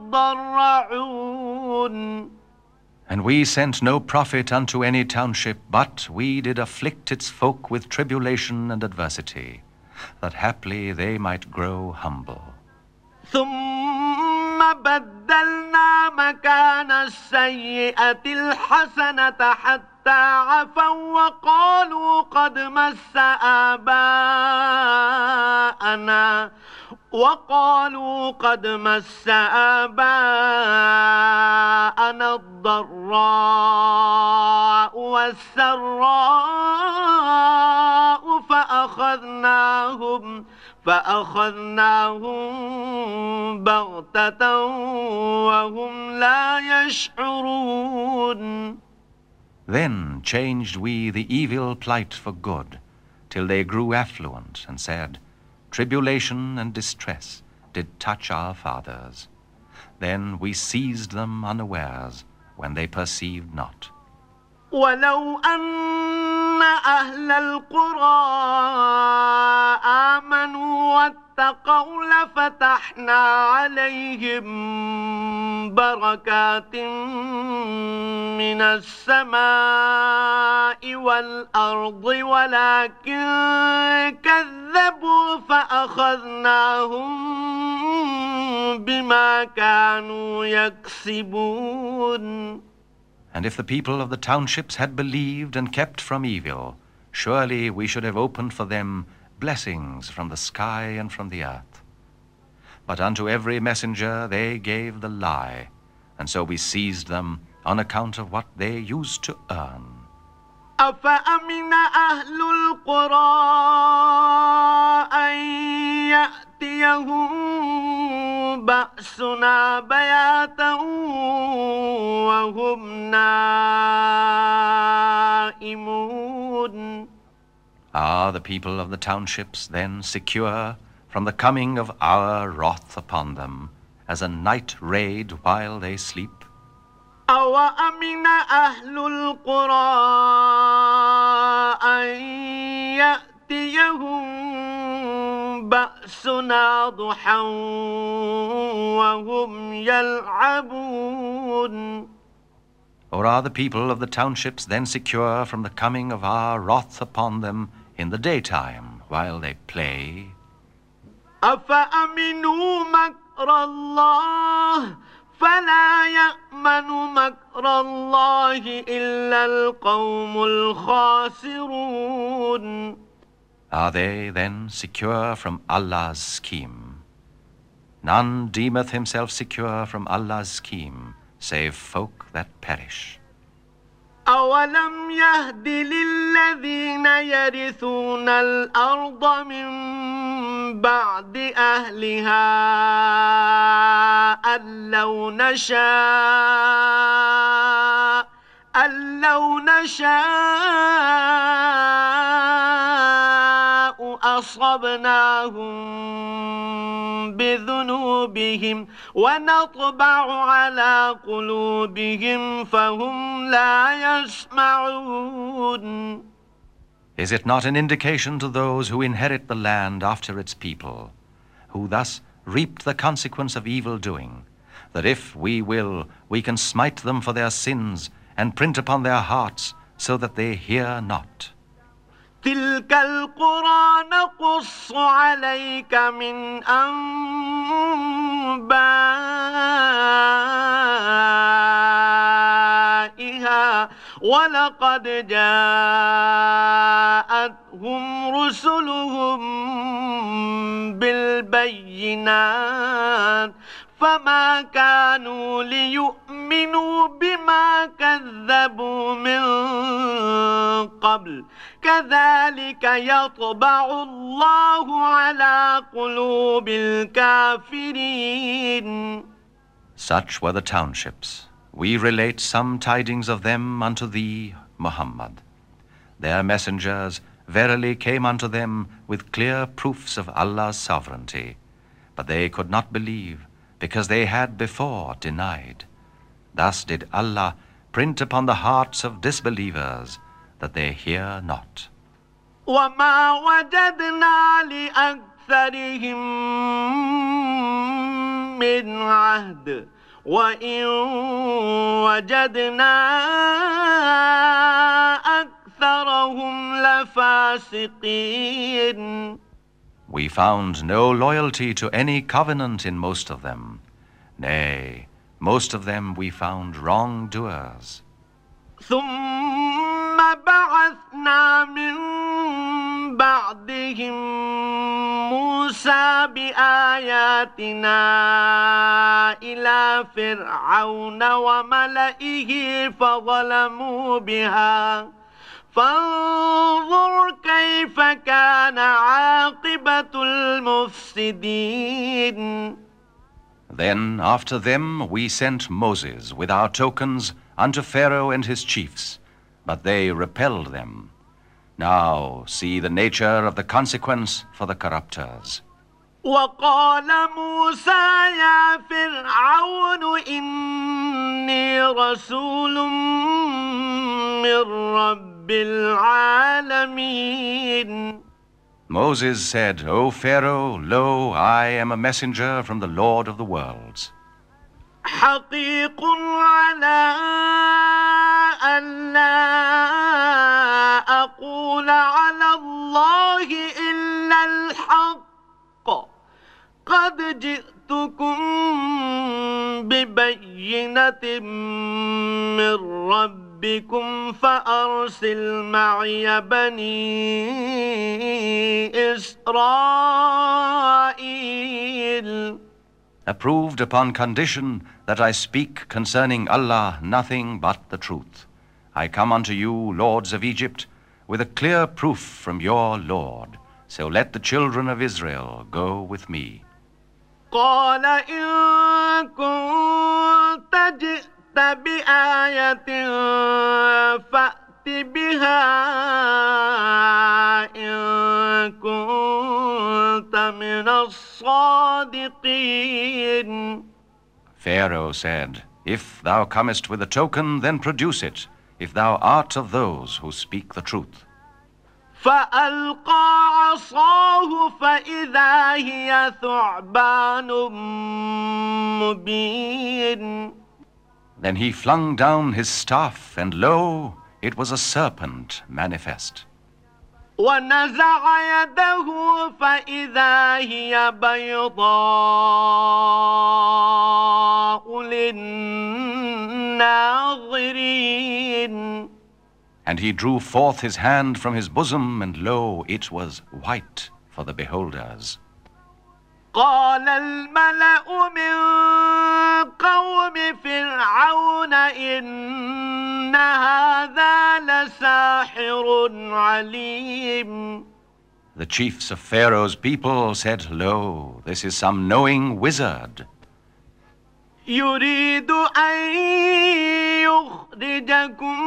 يضرعون. And we sent no prophet unto any township, but we did afflict its folk with tribulation and adversity, that haply they might grow humble. ثم بدلنا مكان السيئة الحسنة حتى عفوا وقالوا قد مس آباءنا الضراء والسراء فأخذناهم بغتة وهم لا يشعرون. Then changed we the evil plight for good, till they grew affluent, and said, Tribulation and distress did touch our fathers. Then we seized them unawares, when they perceived not. ولو أن أهل القرى آمنوا واتقوا لفتحنا عليهم بركات من السماء والأرض ولكن كذبوا فأخذناهم بما كانوا يكسبون. And if the people of the townships had believed and kept from evil, surely we should have opened for them blessings from the sky and from the earth. But unto every messenger they gave the lie, and so we seized them on account of what they used to earn. أفأمن أهل القرى أن يأتيهم بأسنا بياتا وهم نائمون. Are the people of the townships then secure from the coming of our wrath upon them, as a night raid while they sleep? أوأمن أهل القرى أن يأتيهم بأسنا ضحى وهم يلعبون. Or are the people of the townships then secure from the coming of our wrath upon them in the daytime while they play? أفأمنوا مكر الله فلا يأمن مكر الله إلا القوم الخاسرون. Are they then secure from Allah's scheme? None deemeth himself secure from Allah's scheme, save folk that perish. أولم يهد للذين يرثون الأرض من بعد أهلها أن لو نشاء أصبناهم بذنوبهم ونطبع على قلوبهم فهم لا يسمعون. Is it not an indication to those who inherit the land after its people, who thus reaped the consequence of evil doing, that if we will, we can smite them for their sins and print upon their hearts so that they hear not? تلك القرى نقص عليك من أنبائها ولقد جاءتهم رسلهم بالبينات فما كانوا ليؤمنوا بما كذبوا من قبل كذلك يطبع الله على قلوب الكافرين. Such were the townships. We relate some tidings of them unto thee, Muhammad. Their messengers verily came unto them with clear proofs of Allah's sovereignty, but they could not believe, because they had before denied. Thus did Allah print upon the hearts of disbelievers that they hear not. وما وجدنا لأكثرهم من عهد وإن وجدنا أكثرهم لفاسقين. We found no loyalty to any covenant in most of them. Nay, most of them we found wrongdoers. ثم بعثنا من بعدهم موسى بآياتنا إلى فرعون وملئه فظلموا بها فانظر كيف كان عاقبة المفسدين. Then after them we sent Moses with our tokens unto Pharaoh and his chiefs, but they repelled them. Now see the nature of the consequence for the corrupters. وقال موسى يا فرعون إني رسول من رب العالمين. Moses said, O Pharaoh, lo, I am a messenger from the Lord of the worlds. حقيق على أن لا أقول على الله إلا الحق قد جئتكم ببينة من ربكم فأرسل معي بني إسرائيل. Approved upon condition that I speak concerning Allah nothing but the truth. I come unto you, lords of Egypt, with a clear proof from your Lord. So let the children of Israel go with me. قال إن كنت جئت بآية فأت بها إن كنت من الصادقين. Pharaoh said, If thou comest with a token, then produce it, if thou art of those who speak the truth. فألقى عصاه فإذا هي ثعبان مبين. Then he flung down his staff, and lo, it was a serpent manifest. ونزع يده فإذا هي بيضاء للناظرين. And he drew forth his hand from his bosom, and lo, it was white for the beholders. قال الملأ من قوم فرعون إن هذا لساحر عليم. The chiefs of Pharaoh's people said, Lo, this is some knowing wizard. يريد أن يخرجكم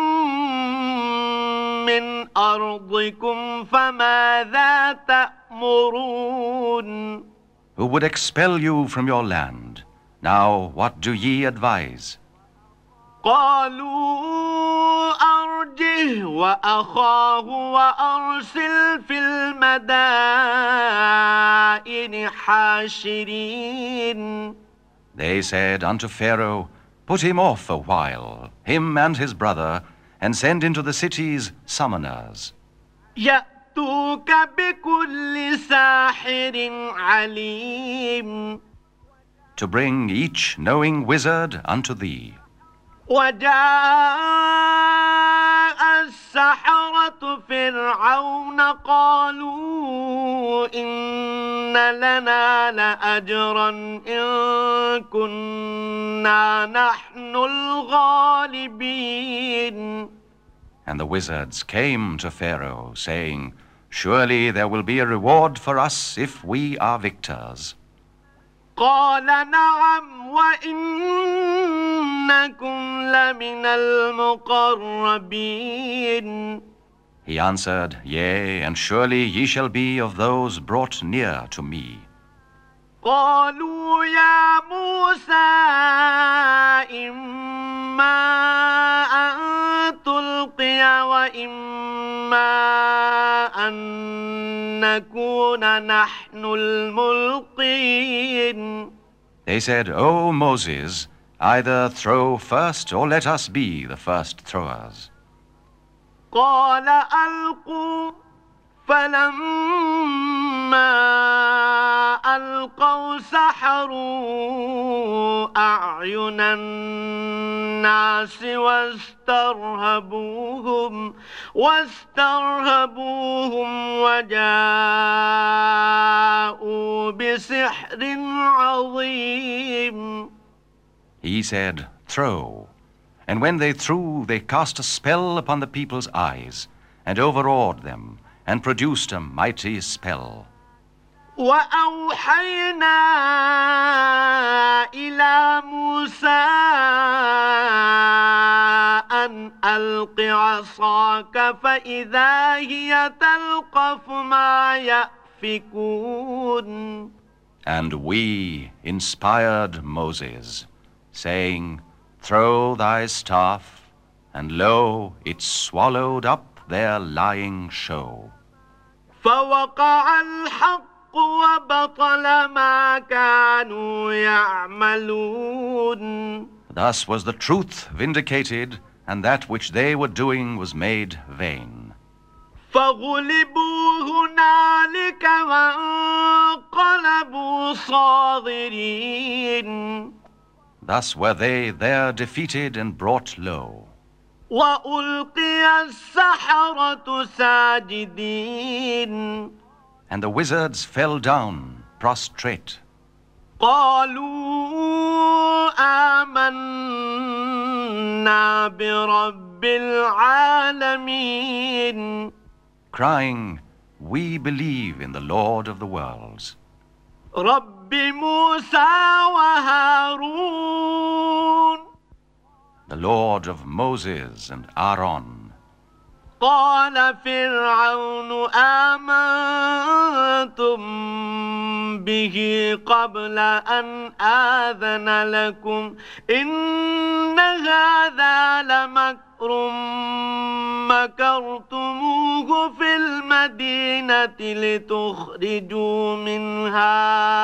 من أرضكم فماذا تأمرون. Who would expel you from your land. Now what do ye advise? قالوا أرجه وأخاه وأرسل في المدائن حاشرين. They said unto Pharaoh, Put him off a while, him and his brother, and send into the cities summoners. يأتوك بكل ساحر عليم. To bring each knowing wizard unto thee. وجاء السحرة فرعون قالوا إن لنا لأجرا إن كنا نحن الغالبين. And the wizards came to Pharaoh, saying, Surely there will be a reward for us if we are victors. قال نعم وإنكم لمن المقربين. He answered, Yea, and surely ye shall be of those brought near to me. قالوا يا موسى إما أن تلقي وإما أن نكون نحن الملقين. They said, O Moses, either throw first or let us be the first throwers. قال ألقوا فلما ألقوا سحروا أعين الناس واسترهبوهم وجاءوا بسحر عظيم. He said, Throw. And when they threw, they cast a spell upon the people's eyes, and overawed them, and produced a mighty spell. وأوحينا إلى موسى أن ألق عصاك فإذا هي تلقف ما يأفكون. And we inspired Moses, saying, Throw thy staff, and lo, it swallowed up their lying show. فوقع الحق وبطل ما كانوا يعملون. Thus was the truth vindicated, and that which they were doing was made vain. فغلبوا هنالك وانقلبوا صاغرين. Thus were they there defeated and brought low. وألقي السحرة ساجدين. And the wizards fell down, prostrate. قالوا آمنا برب العالمين. Crying, We believe in the Lord of the worlds. رب موسى وهارون. The Lord of Moses and Aaron. قال فرعون آمنتم به قبل أن آذن لكم إن هذا لمكر مكرتموه في المدينة لتخرجوا منها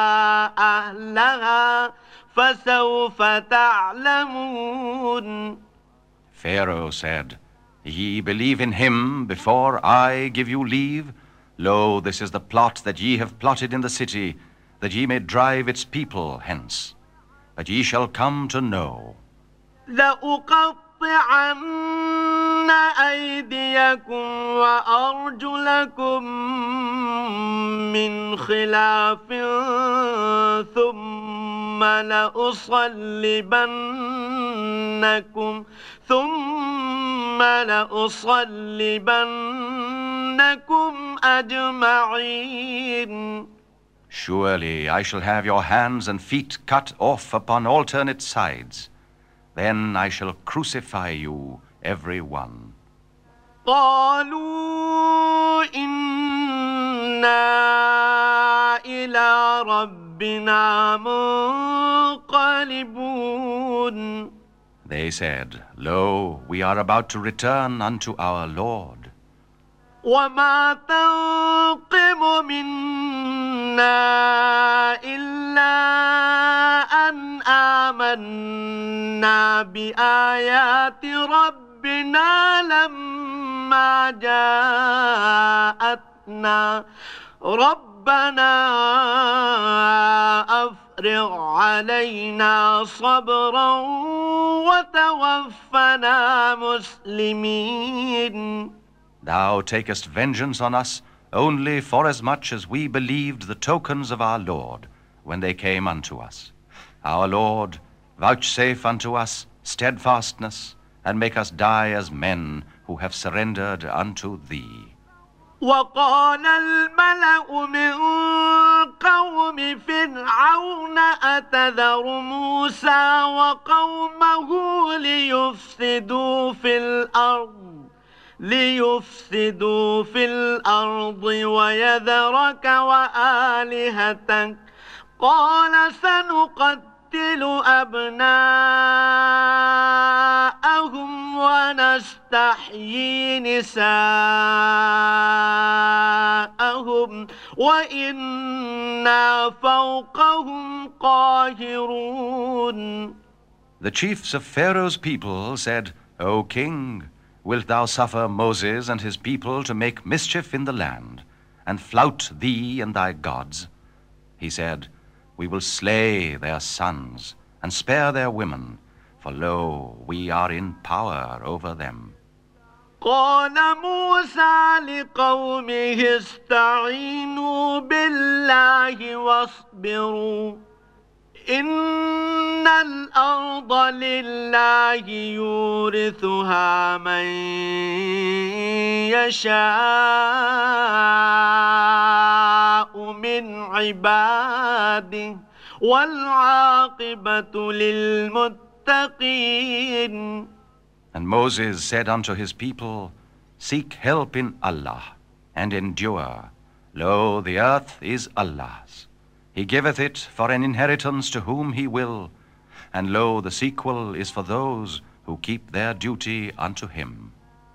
أهلها فسوف تعلمون. Pharaoh said, Ye believe in him before I give you leave? Lo, this is the plot that ye have plotted in the city, that ye may drive its people hence. But ye shall come to know. لأقطعن أيديكم وأرجلكم من خلاف ثم لأصلبنكم أجمعين. Surely I shall have your hands and feet cut off upon alternate sides. Then I shall crucify you, every one. قالوا إنا إلى ربنا منقلبون. They said, Lo, we are about to return unto our Lord. وما تنقم منا إلا أن آمنا بآيات ربنا لما جاءتنا ربنا أفرغ علينا صبرا وتوفنا مسلمين. Thou takest vengeance on us only forasmuch as we believed the tokens of our Lord when they came unto us. Our Lord, vouchsafe unto us steadfastness, and make us die as men who have surrendered unto thee. وقال الملأ من قوم فرعون أتذر موسى وقومه ليفسدوا في الأرض ويذرك وآلهتك قال سنقتل أبناءهم ونستحيي نساءهم وإنا فوقهم قاهرون. The chiefs of Pharaoh's people said, O king, wilt thou suffer Moses and his people to make mischief in the land, and flout thee and thy gods? He said, We will slay their sons, and spare their women, for lo, we are in power over them. قال موسى لقومه استعينوا بالله واصبروا إن الأرض لله يورثها من يشاء من عباده والعاقبة للمتقين. And Moses said unto his people, Seek help in Allah, and endure. Lo, the earth is Allah's. He giveth it for an inheritance to whom he will, and lo, the sequel is for those who keep their duty unto him.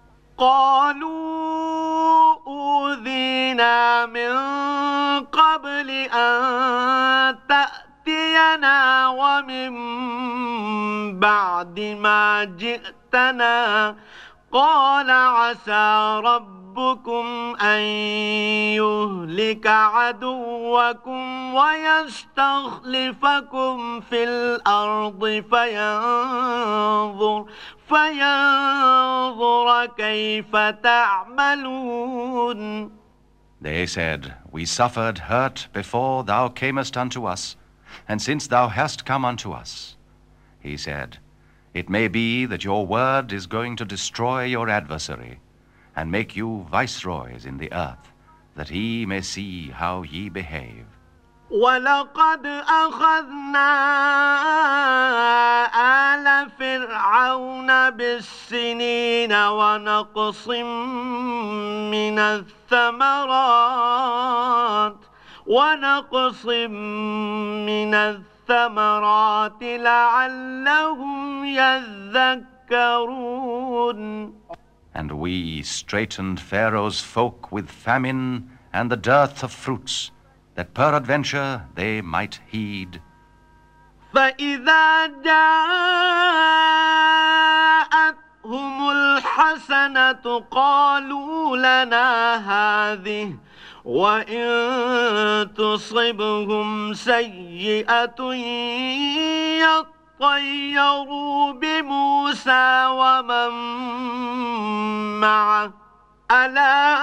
قالوا أوذينا من قبل أن تأتينا ومن بعد ما جئتنا قال عسى ربكم أن يهلك عدوكم ويستخلفكم في الأرض فينظر كيف تعملون. They said, We suffered hurt before thou camest unto us, and since thou hast come unto us. He said, It may be that your word is going to destroy your adversary, and make you viceroys in the earth, that he may see how ye behave. ولقد أخذنا آل فرعون بالسنين ونقص من الثمرات لعلهم يذكرون. And we straitened Pharaoh's folk with famine and the dearth of fruits, that peradventure they might heed. فإذا جاءتهم تصبهم الحسنة قالوا لنا هذه وإن تصبهم سيئة يطيروا بموسى ومن معه ألا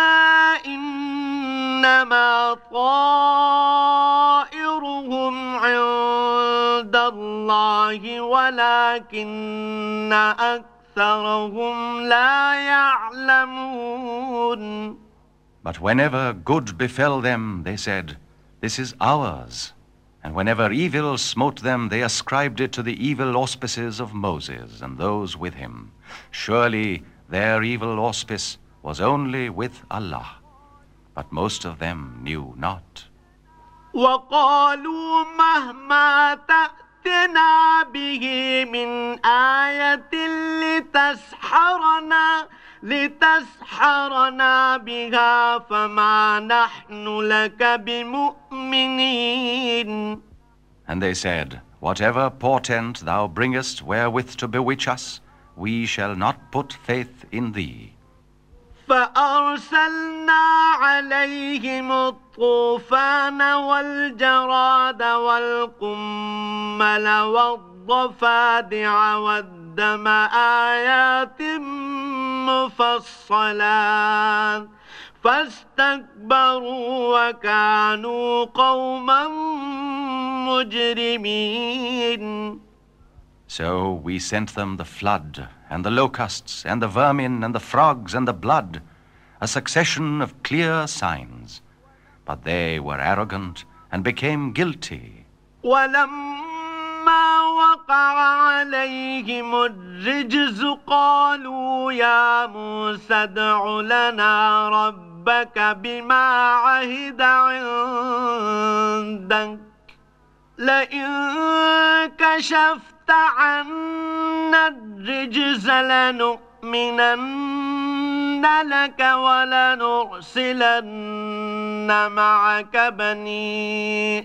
إنما طائرهم عند الله ولكن أكثرهم لا يعلمون. But whenever good befell them, they said, "This is ours." And whenever evil smote them, they ascribed it to the evil auspices of Moses and those with him. Surely their evil auspice was only with Allah. But most of them knew not. وقالوا مهما تأتنا به من آية لتسحرنا بها فما نحن لك بمؤمنين. And they said, "Whatever portent thou bringest wherewith to bewitch us, we shall not put faith in thee." فأرسلنا عليهم الطوفان والجراد والقمل والضفادع والدم آيات مفصلات فاستكبروا وكانوا قوما مجرمين. So we sent them the flood, and the locusts, and the vermin, and the frogs, and the blood, a succession of clear signs. But they were arrogant and became guilty. ولما وقع عليهم الرجز قالوا يا موسى ادع لنا ربك بما عهد عندك لئن كشفت عنا الرجز لنؤمنن لك ولنرسلن معك بني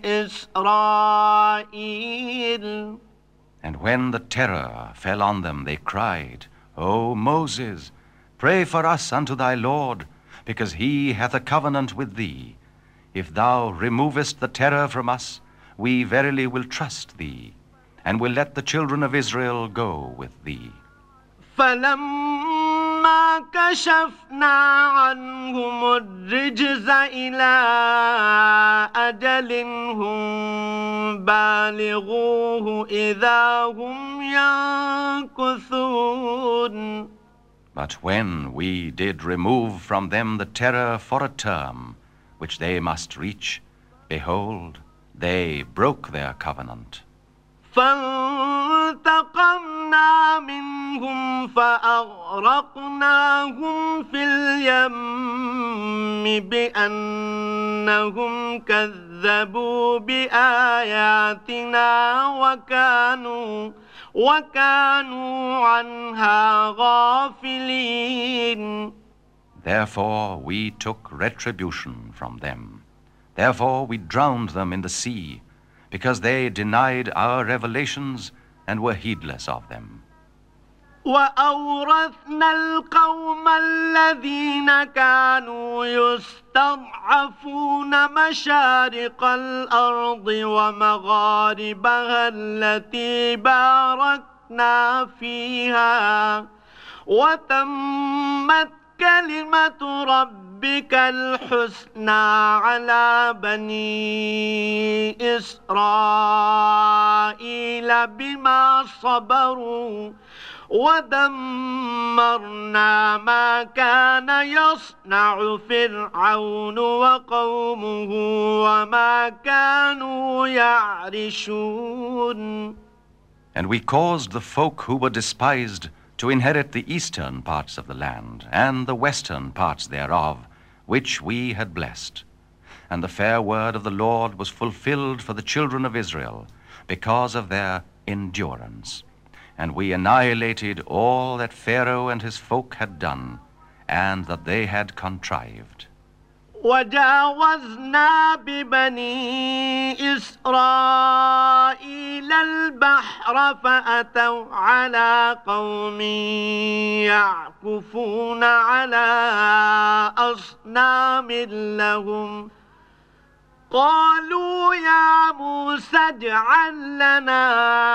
إسرائيل. And when the terror fell on them, they cried, "O Moses, pray for us unto thy Lord, because he hath a covenant with thee. If thou removest the terror from us, we verily will trust thee, and will let the children of Israel go with thee." فلما كشفنا عنهم الرجز إلى أجل هم بالغوه إذا هم ينكثون. But when we did remove from them the terror for a term, which they must reach, behold, they broke their covenant. فانتقمنا منهم فأغرقناهم في اليم بأنهم كذبوا بآياتنا وكانوا عنها غافلين. Therefore we took retribution from them. Therefore we drowned them in the sea, because they denied our revelations and were heedless of them. وأورثنا القوم الذين كانوا يستضعفون مشارق الأرض ومغاربها التي باركنا فيها وتمت كلمة ربك الحسنى على بني إسرائيل بما صبروا ودمرنا ما كان يصنع فرعون وقومه وما كانوا يعرشون. And we caused the folk who were despised to inherit the eastern parts of the land and the western parts thereof, which we had blessed. And the fair word of the Lord was fulfilled for the children of Israel because of their endurance. And we annihilated all that Pharaoh and his folk had done, and that they had contrived. وجاوزنا ببني إسرائيل البحر فأتوا على قوم يعكفون على أصنام لهم قالوا يا موسى اجعل لنا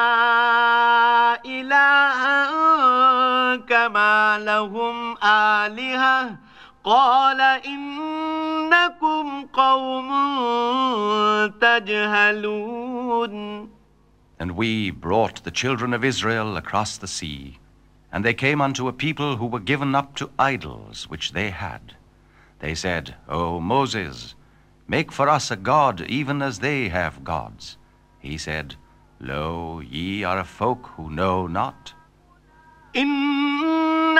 إلها كما لهم آلهة قال إنكم قوم تجهلون. And we brought the children of Israel across the sea, and they came unto a people who were given up to idols which they had. They said, O Moses, make for us a god even as they have gods. He said, Lo, ye are a folk who know not. إن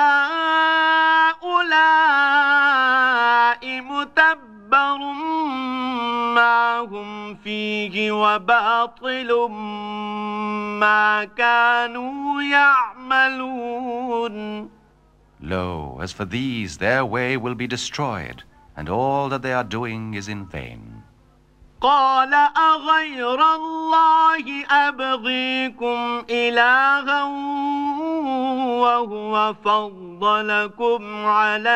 هؤلاء متبر ما هم فيه وباطل ما كانوا يعملون. Lo, as for these, their way will be destroyed, and all that they are doing is in vain. قال أغير الله أبغيكم إلها وهو فضلكم على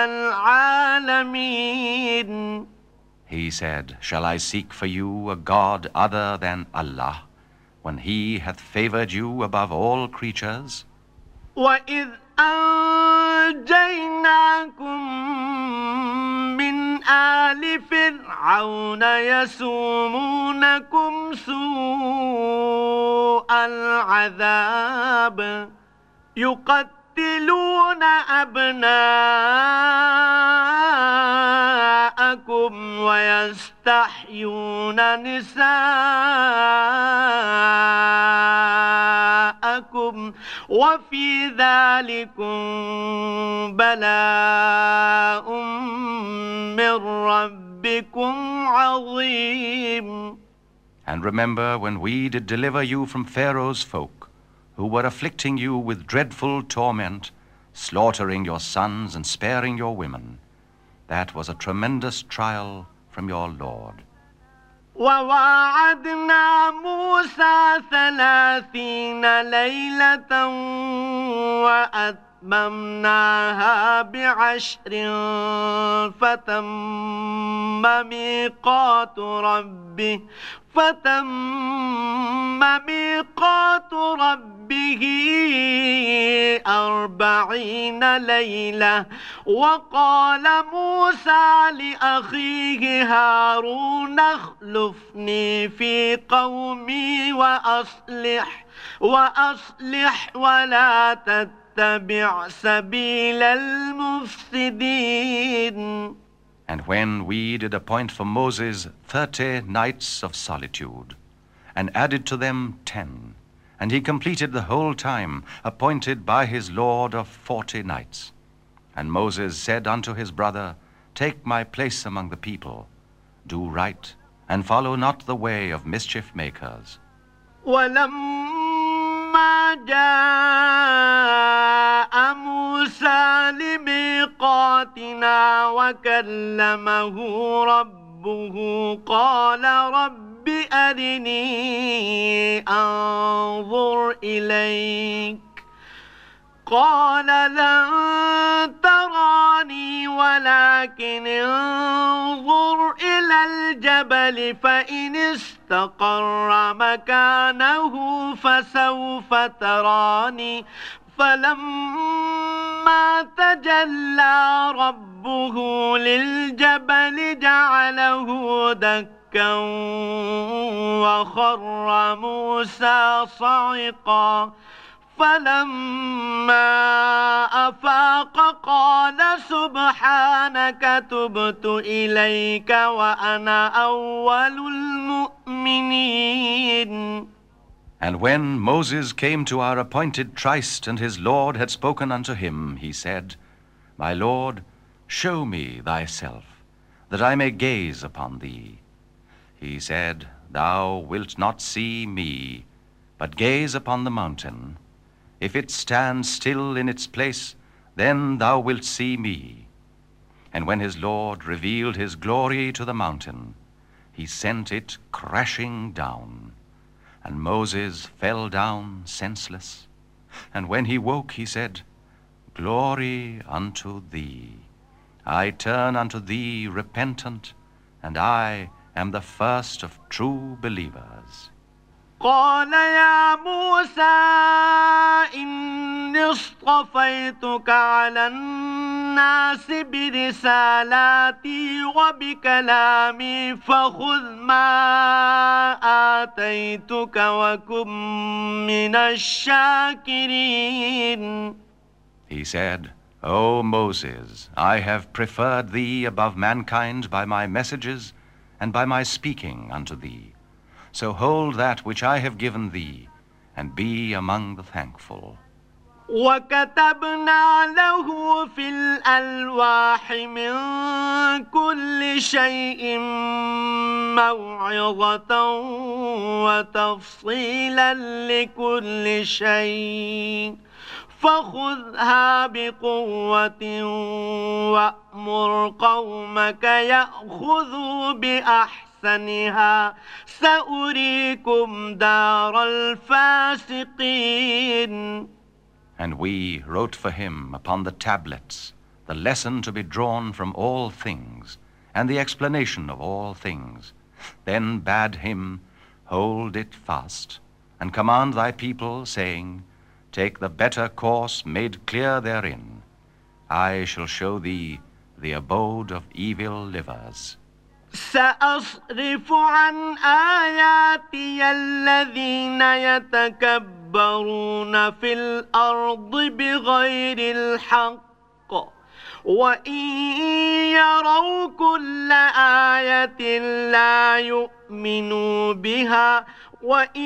العالمين. He said, Shall I seek for you a God other than Allah, when He hath favored you above all creatures? وإذ أنجيناكم من آل فرعون يسومونكم سوء العذاب يقتلون أبناءكم ويستحيون نساءكم وفي ذلكم بلاء من ربكم عظيم. And remember when we did deliver you from Pharaoh's folk, who were afflicting you with dreadful torment, slaughtering your sons and sparing your women. That was a tremendous trial from your Lord. وواعدنا موسى 30 ليلة وأتممناها ب10 فتم ميقات ربه 40 ليلة. وقال موسى لأخيه هارون اخلفني في قومي وأصلح ولا تتبع سبيل المفسدين. And when we did appoint for Moses 30 nights of solitude, and added to them 10, and he completed the whole time appointed by his Lord of 40 nights. And Moses said unto his brother, Take my place among the people, do right, and follow not the way of mischief makers. ولما جاء موسى لميقاتنا وكلمه ربه قال رب أرني أنظر إليك قال لن تراني ولكن انظر إلى الجبل فإن استقر مكانه فسوف تراني فلما تجلى ربه للجبل جعله دكا وخر موسى صعقا فلما أفاق قال سبحانك تبت إليك وأنا أول المؤمنين. And when Moses came to our appointed tryst, and his Lord had spoken unto him, he said, My Lord, show me thyself, that I may gaze upon thee. He said, Thou wilt not see me, but gaze upon the mountain. If it stand still in its place, then thou wilt see me. And when his Lord revealed his glory to the mountain, he sent it crashing down. And Moses fell down senseless. And when he woke, he said, Glory unto thee. I turn unto thee repentant, and I am the first of true believers. قال يا موسى إني اصطفيتك على الناس برسالاتي وبكلامي فخذ ما آتيتك وكن من الشاكرين. He said, O Moses, I have preferred thee above mankind by my messages and by my speaking unto thee. So hold that which I have given thee, and be among the thankful. وكتبنا له في الألواح من كل شيء موعظة وتفصيلا لكل شيء فخذها بقوة وأمر قومك يأخذوا بأحسنها سأريكم دار الفاسقين. And we wrote for him upon the tablets the lesson to be drawn from all things, and the explanation of all things. Then bade him, hold it fast, and command thy people, saying, Take the better course made clear therein. I shall show thee the abode of evil livers. سأصرف عن آياتي الذين يتكبرون في الأرض بغير الحق وإن يروا كل آية لا يؤمنوا بها وإن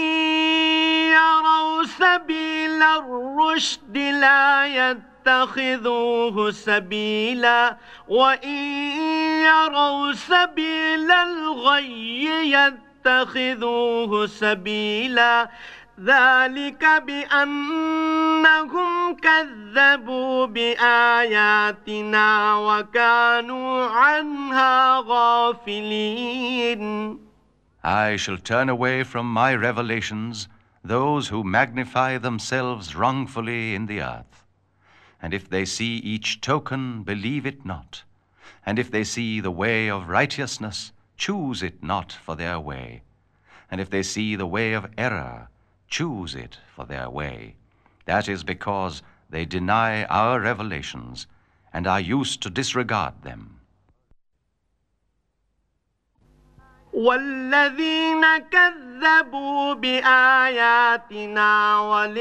يروا سبيل الرشد لا يتخذوه سبيلا وإن يروا سبيل الغي يتخذوه سبيلا ذلك بأنهم كذبوا بآياتنا وكانوا عنها غافلين. I shall turn away from my revelations those who magnify themselves wrongfully in the earth. And if they see each token, believe it not. And if they see the way of righteousness, choose it not for their way. And if they see the way of error, choose it for their way. That is because they deny our revelations and are used to disregard them. والذين كذبوا بآياتنا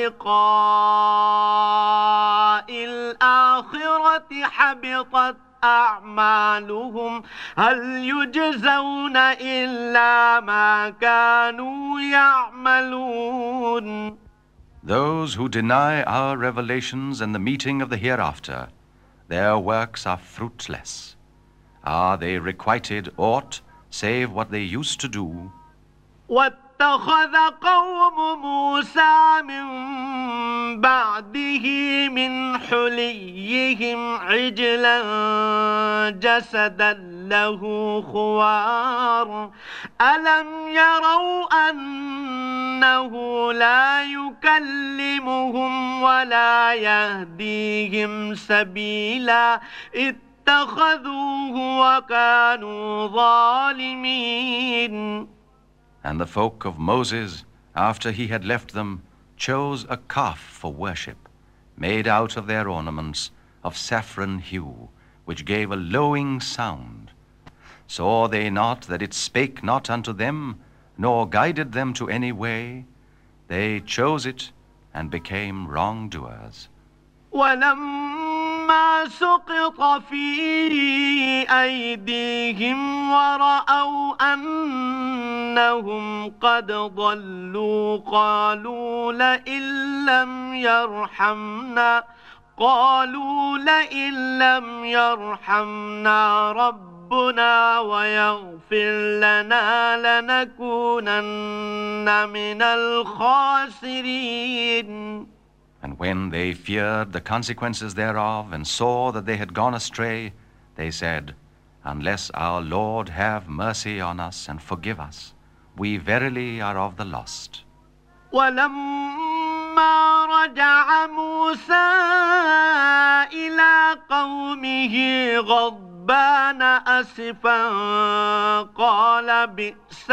ولقاء الآخرة حبطت أعمالهم هل يجزون إلا ما كانوا يعملون. Those who deny our revelations and the meeting of the hereafter, their works are fruitless. Are they requited aught save what they used to do? واتخذ قوم موسى من بعده من حليهم عجلا جسدا له خوار ألم يروا أنه لا يكلمهم ولا يهديهم سبيلا اتخذوه وكانوا ظالمين. And the folk of Moses, after he had left them, chose a calf for worship, made out of their ornaments of saffron hue, which gave a lowing sound. Saw they not that it spake not unto them, nor guided them to any way? They chose it and became wrongdoers. ولما سقط في أيديهم ورأوا أنهم قد ضلوا قالوا لئن لم يرحمنا ربنا ويغفر لنا لنكونن من الخاسرين. And when they feared the consequences thereof and saw that they had gone astray, They said, "Unless our Lord have mercy on us and forgive us, we verily are of the lost." ولما رجع موسى إلى قومه غضبان أسفا قال بئس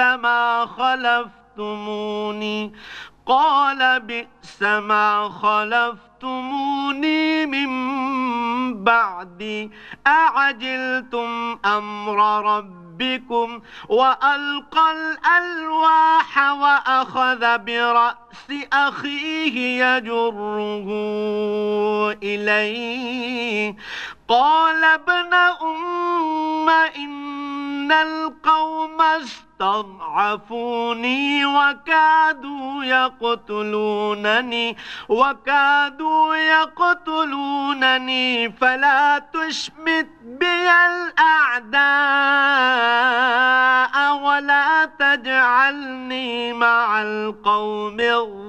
ما خلفتموني من بعدي أعجلتم أمر ربكم وألقى الألواح وأخذ برأس أخيه يجره إليه قال ابن أم إن القوم استضعفوني وكادوا يقتلونني فلا تشمت بي الأعداء ولا تجعلني مع القوم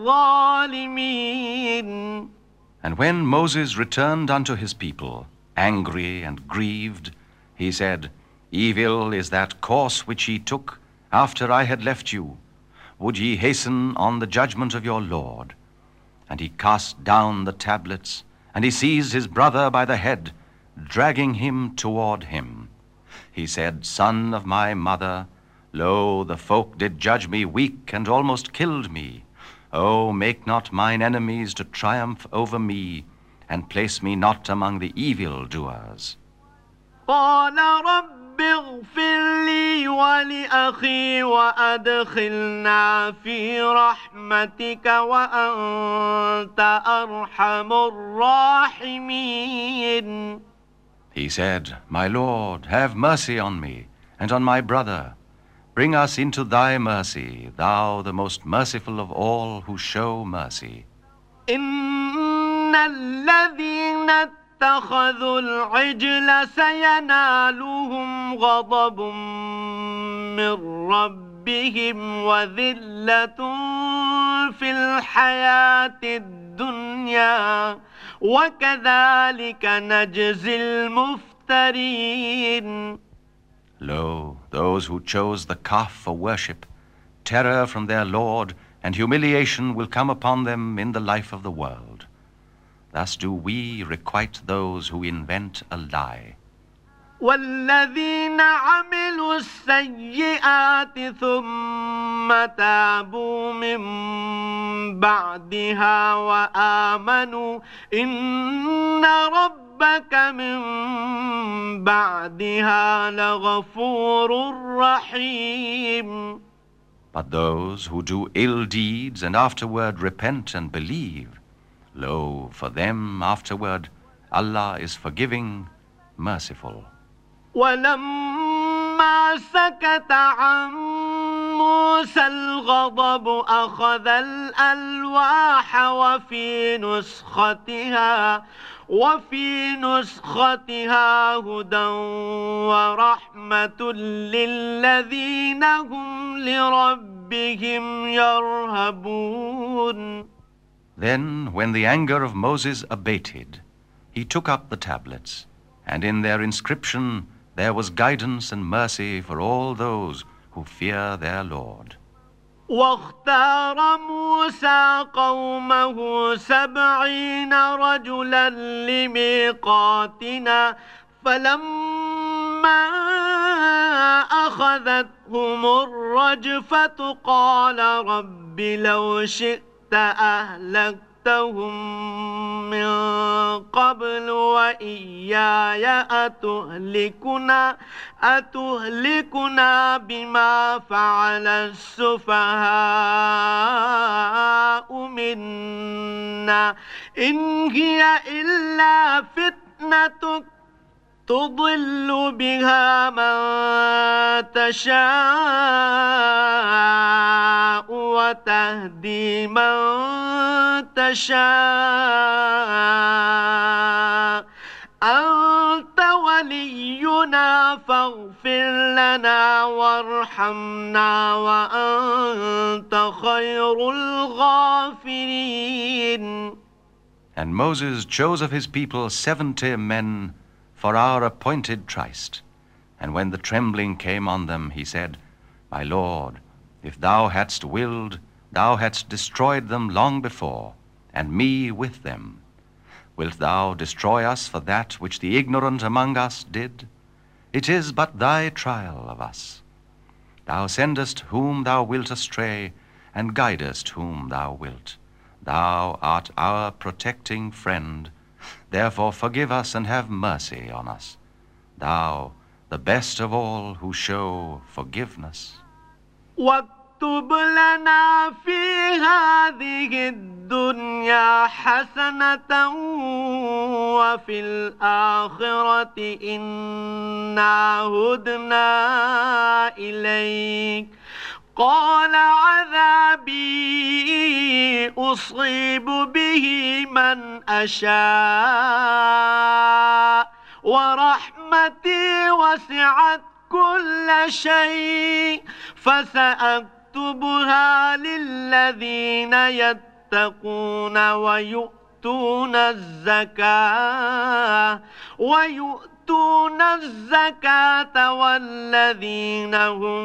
الظالمين. And when Moses returned unto his people, angry and grieved, he said, "Evil is that course which ye took after I had left you. Would ye hasten on the judgment of your Lord?" And he cast down the tablets, and he seized his brother by the head, dragging him toward him. He said, "Son of my mother, lo, the folk did judge me weak and almost killed me. Oh, make not mine enemies to triumph over me, and place me not among the evildoers." قال رب اغفر لي ولأخي وأدخلنا في رحمتك وأنت أرحم الراحمين. He said, "My Lord, have mercy on me and on my brother. Bring us into thy mercy, thou the most merciful of all who show mercy." إن الذين اتخذوا العجل سينالهم غضب من ربهم وذلة في الحياة الدنيا وكذلك نجزي المفترين. Lo, those who chose the calf for worship, terror from their Lord and humiliation will come upon them in the life of the world. Thus do we requite those who invent a lie. والذين عملوا السيئات ثم تابوا من بعدها وآمنوا إن ربك من بعدها لغفور رحيم. But those who do ill deeds and afterward repent and believe, lo, for them afterward Allah is forgiving, merciful. ولما سكت عن موسى الغضب أخذ الألواح وفي نسختها هدى ورحمة للذين هم لربهم يرهبون. Then, when the anger of Moses abated, he took up the tablets, and in their inscription there was guidance and mercy for all those who fear their Lord. واختار موسى قومه 70 رجلا لميقاتنا فلما أخذتهم الرجفة قال رب لو شئت أهلكتهم من قبل وإياي أتهلكنا بما فعل السفهاء منا إن هي إلا فتنتك تضل بها من تشاء وتهدي من تشاء أنت ولينا فاغفر لنا وارحمنا وأنت خير الغافرين. And Moses chose of his people 70 men, for our appointed tryst. And when the trembling came on them, he said, My Lord, if thou hadst willed, thou hadst destroyed them long before, and me with them. Wilt thou destroy us for that which the ignorant among us did? It is but thy trial of us. Thou sendest whom thou wilt astray, and guidest whom thou wilt. Thou art our protecting friend. Therefore forgive us and have mercy on us. Thou, the best of all who show forgiveness. واكتب لنا في هذه الدنيا حسنة وفي الآخرة إنا هدنا إليك قال عذابي أصيب به من أشاء ورحمتي وسعت كل شيء فسأكتبها للذين يتقون ويؤتون الزكاة والذين هم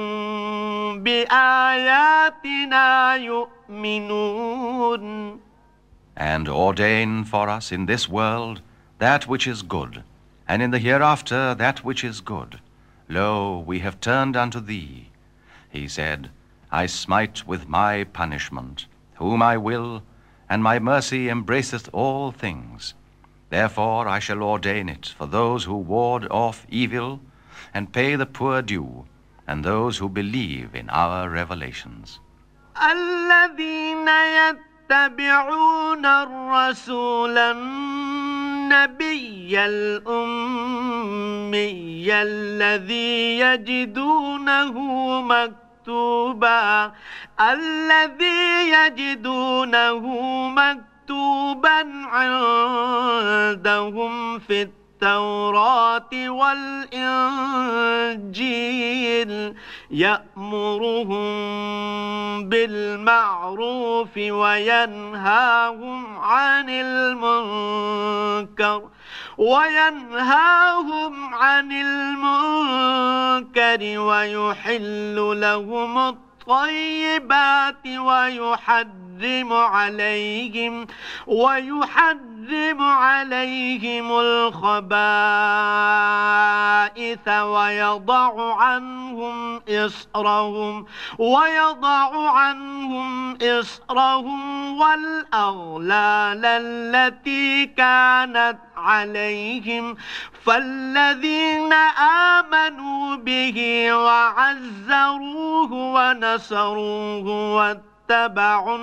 بآياتنا يؤمنون. And ordain for us in this world that which is good, and in the hereafter that which is good. Lo, we have turned unto thee. He said, I smite with my punishment, whom I will, and my mercy embraceth all things. Therefore I shall ordain it for those who ward off evil, and pay the poor due, and those who believe in our revelations. الذين يتبعون الرسول النبي الأمي الذي يجدونه مكتوبا عندهم في التوراة والإنجيل يأمرهم بالمعروف وينهاهم عن المنكر ويحل لهم الطيبات ويحرم عليهم الخبائث ويضع عنهم إصرهم والأغلال التي كانت عليهم فالذين آمنوا به وعزروه ونصروه واتبعوا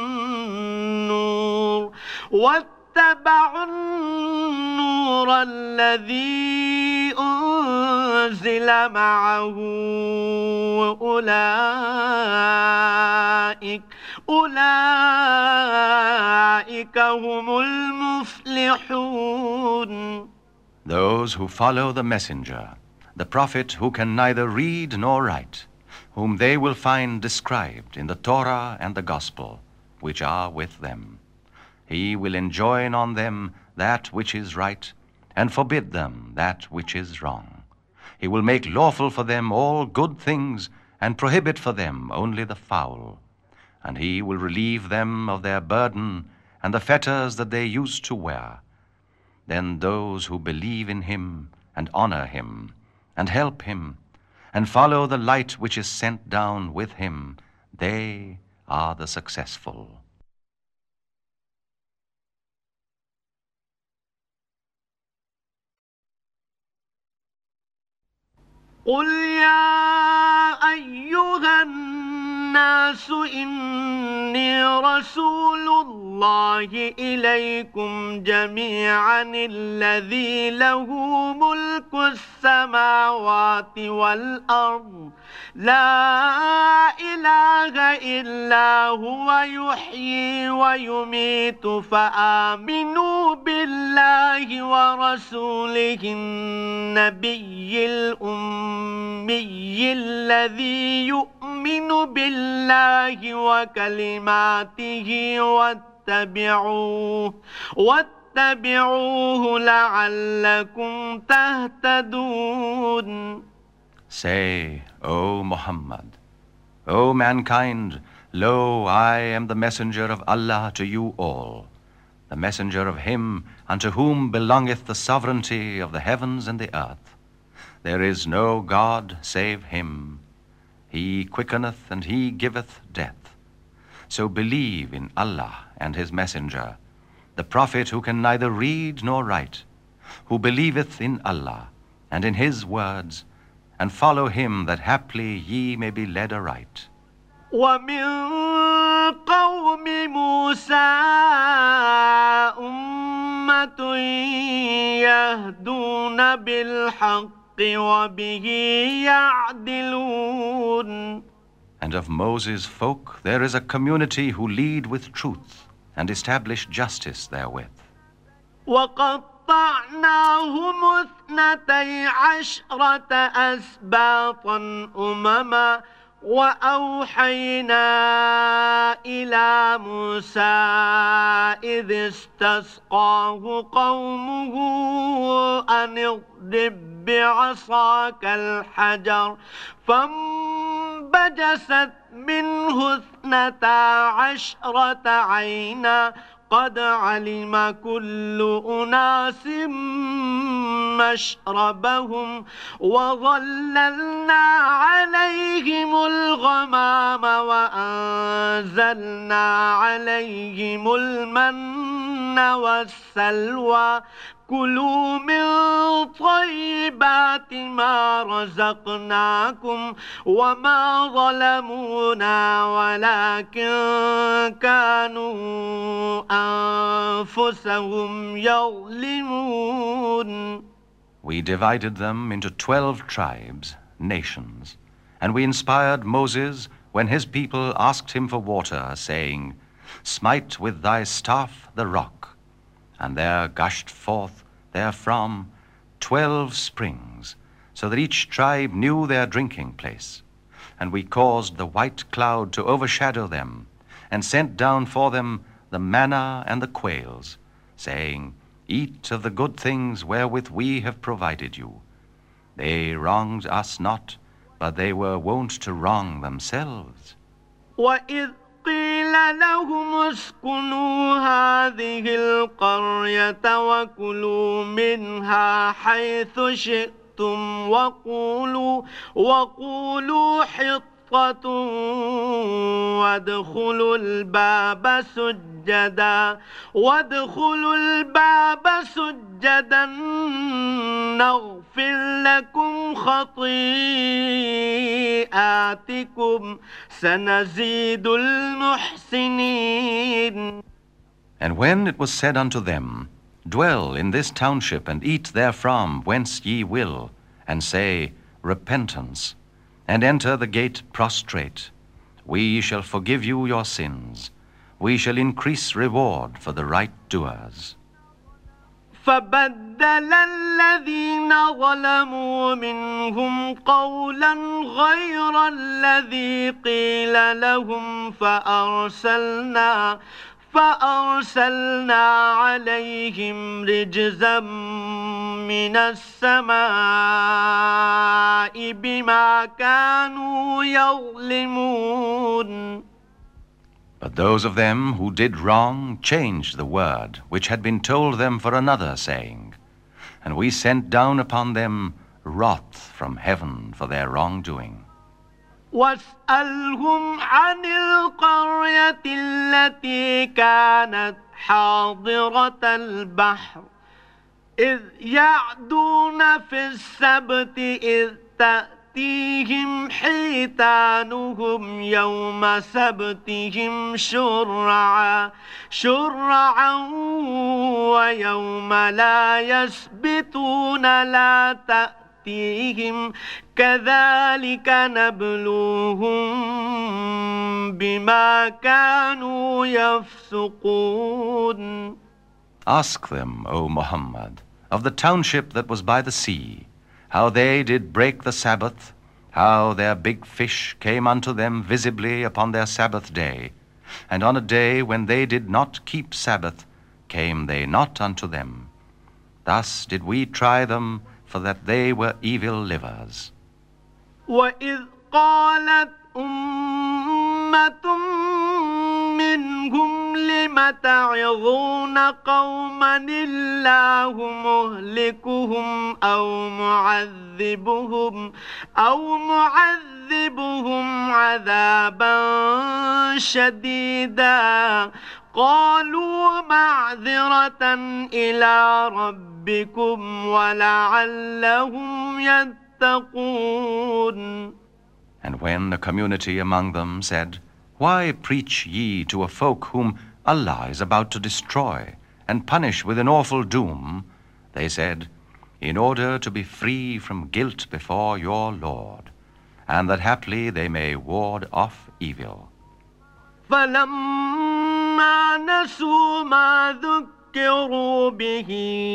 النور الذي أنزل معه أولئك هم المفلحون. Those who follow the messenger, the prophet who can neither read nor write, whom they will find described in the Torah and the Gospel, which are with them. He will enjoin on them that which is right, and forbid them that which is wrong. He will make lawful for them all good things, and prohibit for them only the foul. And he will relieve them of their burden and the fetters that they used to wear. Then those who believe in him, and honor him, and help him, and follow the light which is sent down with him, they are the successful. قل يا أيها الناس إني رسول الله إليكم جميعا الذي له ملك السماوات والأرض لا إله إلا هو يحيي ويميت فآمنوا بالله ورسوله النبي الأمي الذي يؤمن بالله وكلماته واتبعوه فاتبعوه لعلكم تهتدون. Say, O Muhammad, O mankind, lo, I am the messenger of Allah to you all, the messenger of him unto whom belongeth the sovereignty of the heavens and the earth. There is no God save him. He quickeneth and he giveth death. So believe in Allah and his messenger, the prophet who can neither read nor write, who believeth in Allah and in his words, and follow him that haply ye may be led aright. ومن قوم موسى أمة يهدون بالحق وبه يعدلون. And of Moses' folk there is a community who lead with truth and establish justice therewith. وقطعناهم 12 أسباطا أمما وأوحينا إلى موسى إذ استسقاه قومه أن اضرب بعصاك الحجر فانبجست منه 12 عينا قد علم كل أناس مشربهم وظللنا عليهم الغمام وأنزلنا عليهم المن والسلوى كلوا من طيبات ما رزقناكم وما ظلمونا ولكن كانوا أنفسهم يظلمون. We divided them into 12 tribes, nations, and we inspired Moses when his people asked him for water, saying, Smite with thy staff the rock. And there gushed forth therefrom 12 springs, so that each tribe knew their drinking place. And we caused the white cloud to overshadow them, and sent down for them the manna and the quails, saying, Eat of the good things wherewith we have provided you. They wronged us not, but they were wont to wrong themselves. وَإِذْ قيل لهم اسكنوا هذه القرية وكلوا منها حيث شئتم وقولوا حطة وادخلوا الباب سجدا نغفر لكم خطيئاتكم سنزيد المحسنين. And when it was said unto them, Dwell in this township and eat therefrom whence ye will, and say, Repentance, and enter the gate prostrate, we shall forgive you your sins. We shall increase reward for the right doers. فبدل الذين ظلموا منهم قولا غير الذي قيل لهم فأرسلنا عليهم رجزا من السماء بما كانوا يظلمون. But those of them who did wrong changed the word which had been told them for another, saying, And we sent down upon them wrath from heaven for their wrongdoing. واسألهم عن القرية التي كانت حاضرة البحر إذ يعدون في السبت إذ تأتيهم حيتانهم يوم سبتهم شرعا ويوم لا يسبتون لا تأتيهم كذلك نبلوهم بما كانوا يفسقون. Ask them, O Muhammad, of the township that was by the sea, how they did break the Sabbath, how their big fish came unto them visibly upon their Sabbath day, and on a day when they did not keep Sabbath came they not unto them. Thus did we try them, for that they were evil livers. وإذ قالت أمة منهم لم تعظون قوما الله مهلكهم أو معذبهم عذابا شديدا قالوا معذرة إلى ربكم ولعلهم يتقون. And when the community among them said, Why preach ye to a folk whom Allah is about to destroy and punish with an awful doom? They said, In order to be free from guilt before your Lord, and that haply they may ward off evil. فلما نسوا ما ذكروا به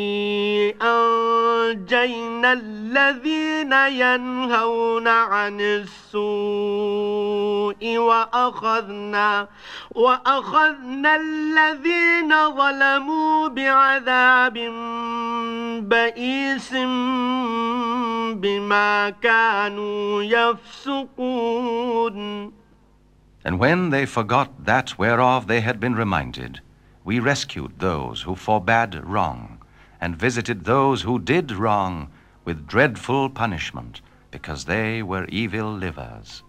أنجينا الذين ينهون عن السوء وأخذنا الذين ظلموا بعذاب بئيس بما كانوا يفسقون. And when they forgot that whereof they had been reminded, we rescued those who forbade wrong, and visited those who did wrong with dreadful punishment, because they were evil livers.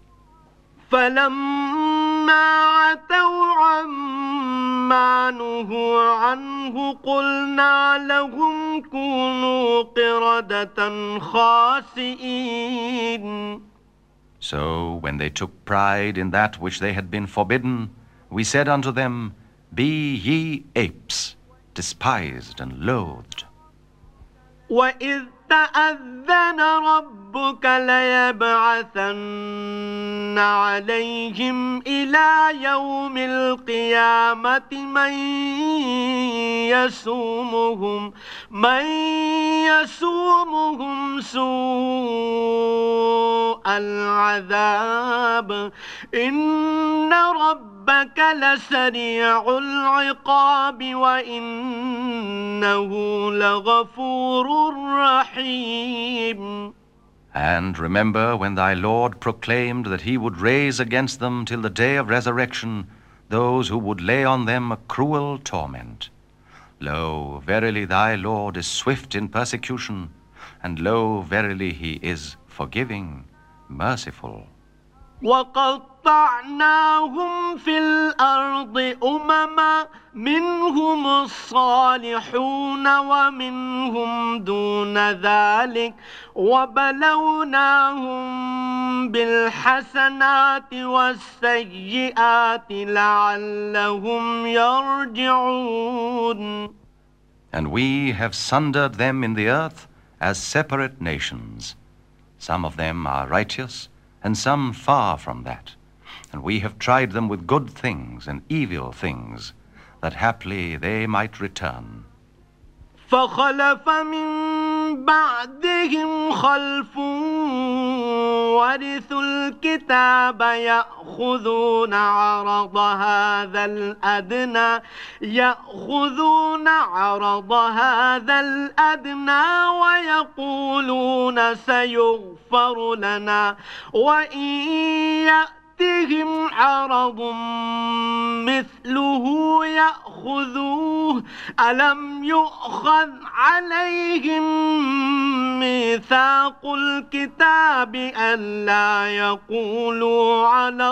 فلما عتوا عما نهوا عنه قلنا لهم كونوا قردة خاسئين. So when they took pride in that which they had been forbidden, we said unto them, Be ye apes, despised and loathed. وَإِذْ تَأَذَّنَ رَبُّكَ لَيَبْعَثَنَّ عَلَيْهِمْ إِلَى يَوْمِ الْقِيَامَةِ من يسومهم سوء العذاب إن ربك لسريع العقاب وإنه لغفور رحيم. And remember when thy Lord proclaimed that he would raise against them till the day of resurrection those who would lay on them a cruel torment. Lo, verily thy Lord is swift in persecution, and lo, verily he is forgiving, merciful. وَقَطَّعْنَاهُمْ فِي الْأَرْضِ أُمَمًا مِنْهُمُ الصَّالِحُونَ وَمِنْهُمْ دُونَ ذَلِكَ وَبَلَوْنَاهُمْ بِالْحَسَنَاتِ وَالسَّيِّئَاتِ لَعَلَّهُمْ يَرْجِعُونَ. And we have sundered them in the earth as separate nations. Some of them are righteous, and some far from that. And we have tried them with good things and evil things, that haply they might return. فخلف من بعدهم خلف ورثوا الكتاب يأخذون عرض هذا الأدنى ويقولون سيغفر لنا وإن يأتهم عرض مثله يأخذوه ألم يؤخذ عليهم ميثاق الكتاب ألا يقولوا على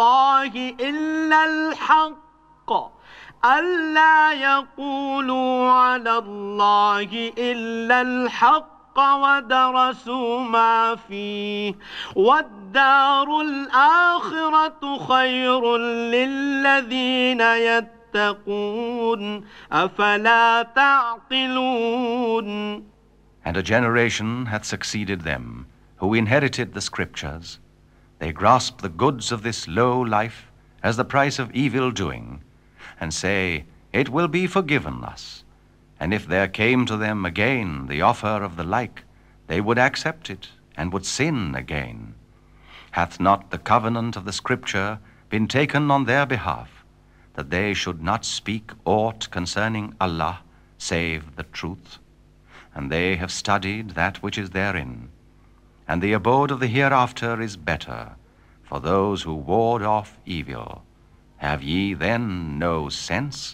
الله إلا الحق ودرسوا ما فيه والدار الآخرة خير للذين يتقون أفلا تعقلون. And a generation hath succeeded them, who inherited the scriptures. They grasp the goods of this low life as the price of evil doing, and say, It will be forgiven us. And if there came to them again the offer of the like, they would accept it, and would sin again. Hath not the covenant of the Scripture been taken on their behalf, that they should not speak aught concerning Allah save the truth, and they have studied that which is therein, and the abode of the hereafter is better for those who ward off evil. Have ye then no sense?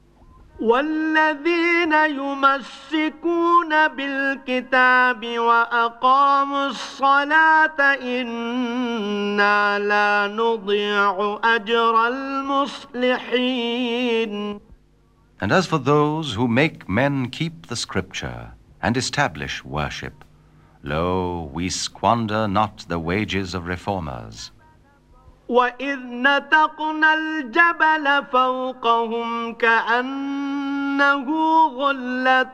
والذين يمسكون بالكتاب وأقاموا الصلاة إنا لا نضيع أجر المصلحين. And as for those who make men keep the scripture and establish worship, lo, we squander not the wages of reformers. وإذ نتقنا الجبل فوقهم كأنه ظلة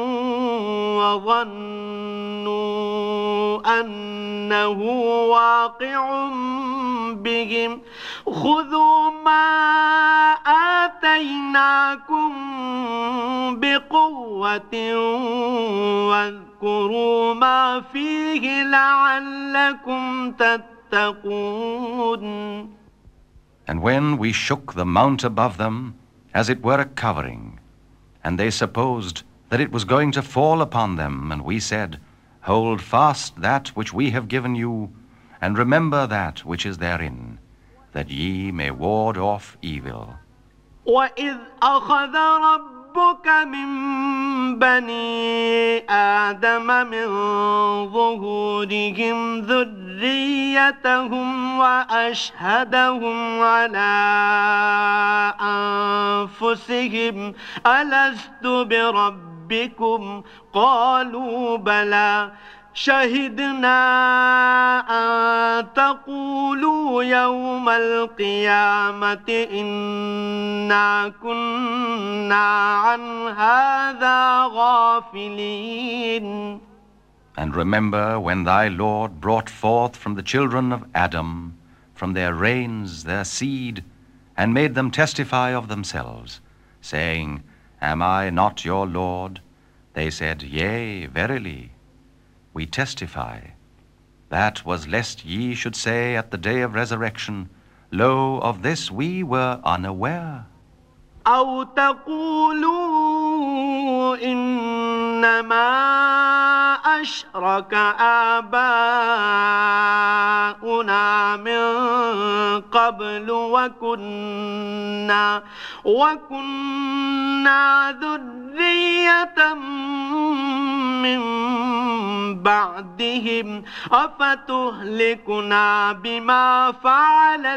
وظنوا أنه واقع بهم خذوا ما آتيناكم بقوة واذكروا ما فيه لعلكم تتقون. And when we shook the mount above them, as it were a covering, and they supposed that it was going to fall upon them, and we said, hold fast that which we have given you, and remember that which is therein, that ye may ward off evil. وَإِذْ أَخَذَ رَبُّكَ مِنْ بَنِي آدَمَ مِنْ ظُهُورِهِمْ ذُرِّيَّتَهُمْ وَأَشْهَدَهُمْ عَلَى أَنفُسِهِمْ أَلَسْتُ بِرَبِّكُمْ قَالُوا بَلَى شهدنا أن تقولوا يوم القيامة إنا كنا عن هذا غافلين. And remember when thy Lord brought forth from the children of Adam, from their reins, their seed, and made them testify of themselves, saying, Am I not your Lord? They said, Yea, verily. We testify. That was lest ye should say at the day of resurrection, Lo, of this we were unaware. أو تقولوا إنما أشرك آباؤنا من قبل وكنا ذرية من بعدهم أفتهلكنا بما فعل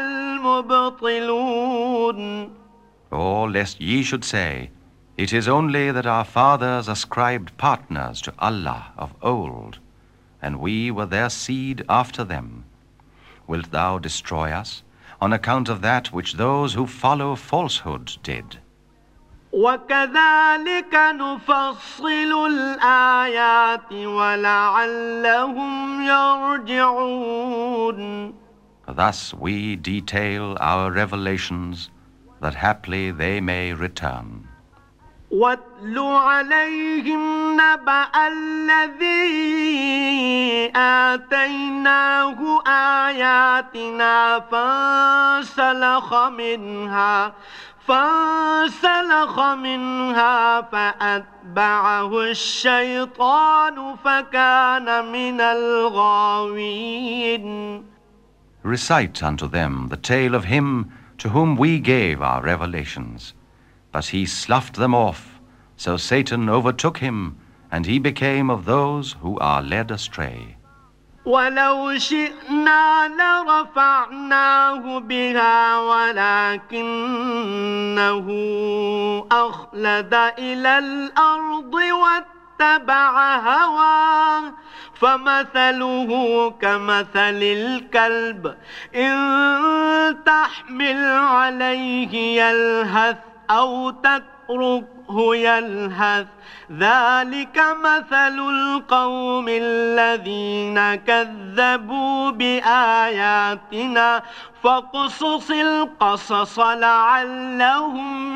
المبطلون. Or lest ye should say, It is only that our fathers ascribed partners to Allah of old, and we were their seed after them. Wilt thou destroy us on account of that which those who follow falsehood did? وَكَذَلِكَ نُفَصِّلُ الْآيَاتِ وَلَعَلَّهُمْ يَرْجِعُونَ. Thus we detail our revelations, that haply they may return. وَاتْلُ عَلَيْهِمْ نَبَأَ الَّذِي آتَيْنَاهُ آيَاتِنَا فانسلخ منها فأتبعه الشيطان فكان من الغاوين. Recite unto them the tale of him to whom we gave our revelations. But he sloughed them off, so Satan overtook him, and he became of those who are led astray. ولو شئنا لرفعناه بها ولكنه أخلد إلى الأرض واتبع هواه فمثله كمثل الكلب إن تحمل عليه يلهث أو تتركه يلهث ذلك مثل القوم الذين كذبوا بآياتنا فاقصص القصص لعلهم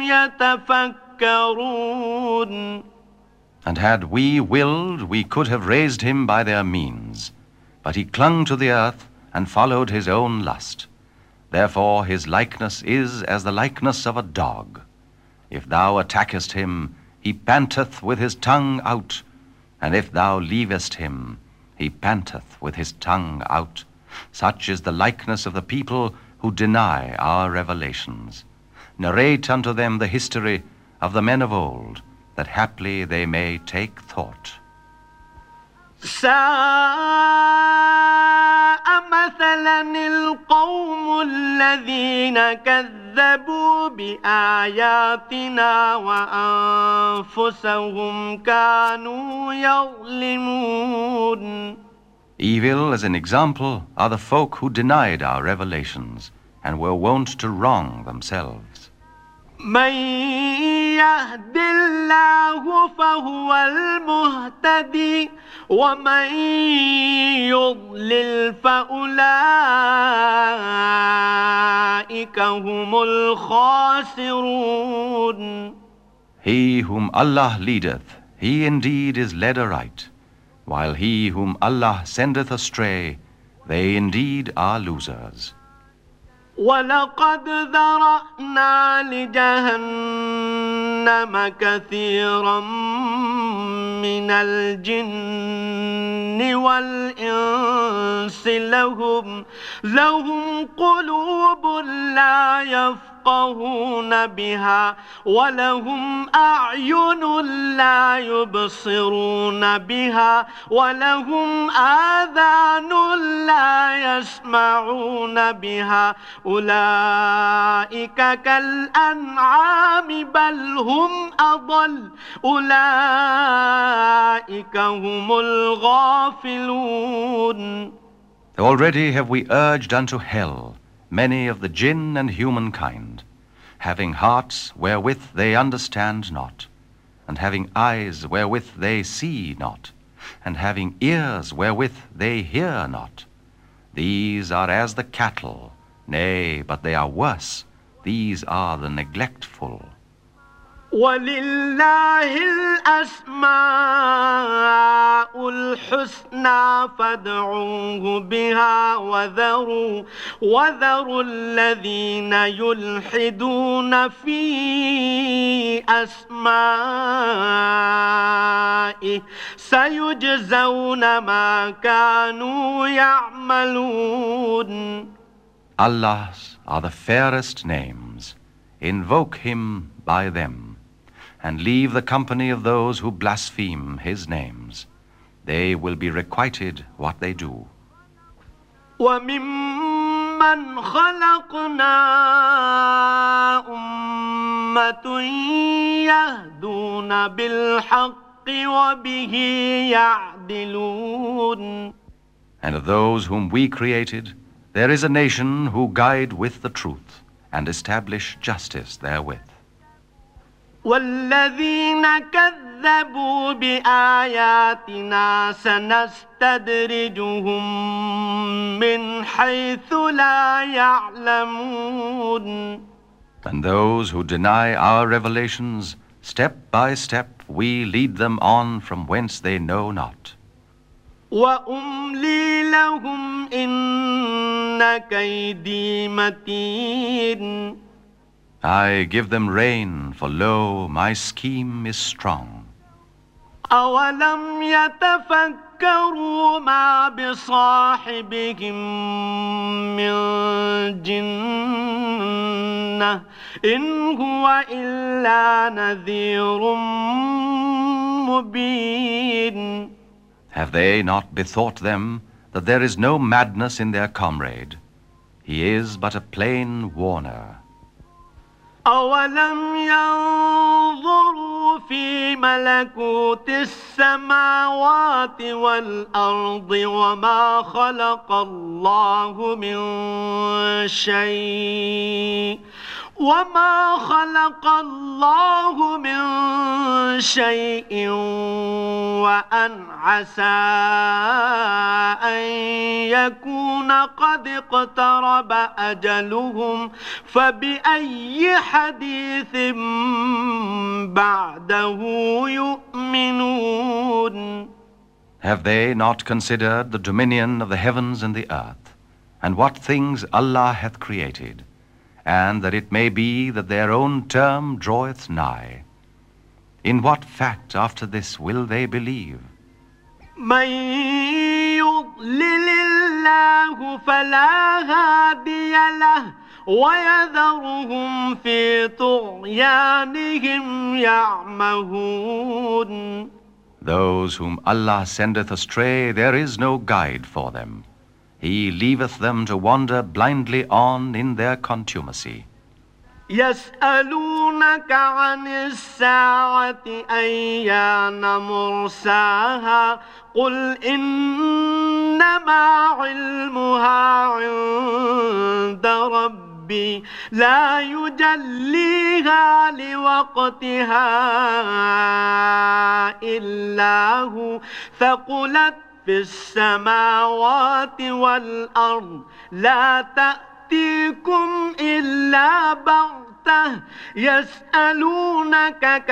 يتفكرون. And had we willed, we could have raised him by their means. But he clung to the earth and followed his own lust. Therefore his likeness is as the likeness of a dog. If thou attackest him, he panteth with his tongue out, and if thou leavest him, he panteth with his tongue out. Such is the likeness of the people who deny our revelations. Narrate unto them the history of the men of old, that haply they may take thought. ساء مثلا القوم الذين كذبوا بآياتنا وأنفسهم كانوا يظلمون. Evil as an example are the folk who denied our revelations and were wont to wrong themselves. من يهد الله فهو المهتدي ومن يضلل فأولئك هم الخاسرون. He whom Allah leadeth, he indeed is led aright, while he whom Allah sendeth astray, they indeed are losers. ولقد ذرأنا لجهنم كثيرا من الجن والإنس لهم قلوب لا يفقهون بها ولهم أعين لا يبصرون بها ولهم آذان لا يسمعون بها أولئك كالأنعام بل هم أضل أولئك هم الغافلون. Already have we urged unto hell many of the jinn and humankind, having hearts wherewith they understand not, and having eyes wherewith they see not, and having ears wherewith they hear not. These are as the cattle, nay, but they are worse. These are the neglectful. ولله الأسماء الحسنى فادعوه بها وذروا الذين يلحدون في أسمائه سيجزون ما كانوا يعملون. Allah's are the fairest names. Invoke him by them, and leave the company of those who blaspheme his names. They will be requited what they do. وَمِمَّنْ خَلَقْنَا أُمَّةٌ يَهْدُونَ بِالْحَقِّ وَبِهِ يَعْدِلُونَ. And of those whom we created, there is a nation who guide with the truth and establish justice therewith. والذين كذبوا بآياتنا سنستدرجهم من حيث لا يعلمون. And those who deny our revelations, step by step we lead them on from whence they know not. وأملي لهم إن كيدي متين. I give them rain, for lo, my scheme is strong. أولم يتفكروا ما بصاحبهم من جنة إن هو إلا نذير مبين. Have they not bethought them that there is no madness in their comrade? He is but a plain warner. أولم ينظروا في ملكوت السماوات والأرض وما خلق الله من شيء وأن عسى أن يكون قد اقترب أجلهم فبأي حديث بعده يؤمنون. Have they not considered the dominion of the heavens and the earth, and what things Allah hath created, and that it may be that their own term draweth nigh. In what fact after this will they believe? من يضلل الله فلا هادي له ويذرهم في طغيانهم يعمهون. Those whom Allah sendeth astray, there is no guide for them. He leaveth them to wander blindly on in their contumacy. يسألونك عن الساعة أيان مرساها قل إنما علمها عند ربي لا يجليها لوقتها إلا هو ثقلت في السماوات والأرض لا تأتيكم إلا بغتة يسألونك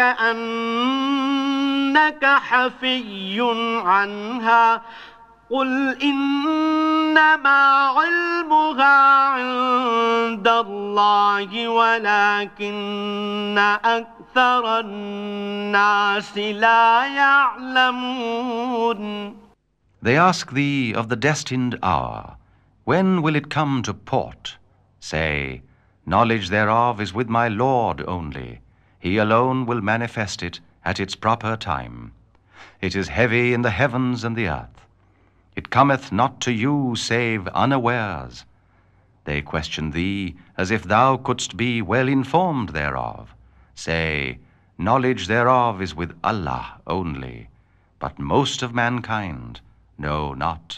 كأنك حفي عنها قل إنما علمها عند الله ولكن أكثر الناس لا يعلمون. They ask thee of the destined hour. When will it come to port? Say, knowledge thereof is with my Lord only. He alone will manifest it at its proper time. It is heavy in the heavens and the earth. It cometh not to you save unawares. They question thee as if thou couldst be well informed thereof. Say, knowledge thereof is with Allah only, but most of mankind know not.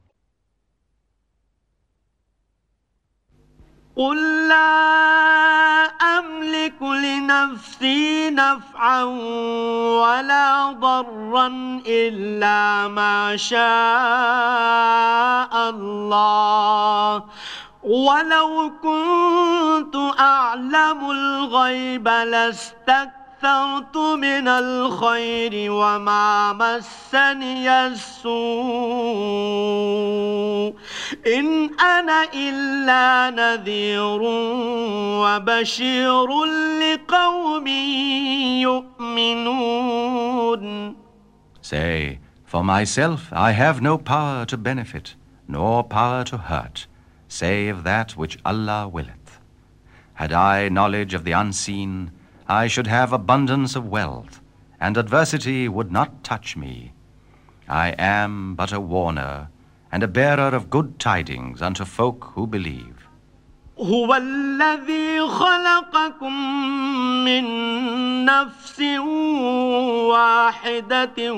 قل لا أملك لنفسي نفعا ولا ضرا إلا ما شاء الله ولو كنت أعلم الغيب لاستكثرت من الخير وما مسني السوء إن أنا إلا نذير وبشير لقوم يؤمنون. Say, for myself I have no power to benefit, nor power to hurt, save that which Allah willeth. Had I knowledge of the unseen, I should have abundance of wealth, and adversity would not touch me. I am but a warner, and a bearer of good tidings unto folk who believe. هو الذي خلقكم من نفس واحدة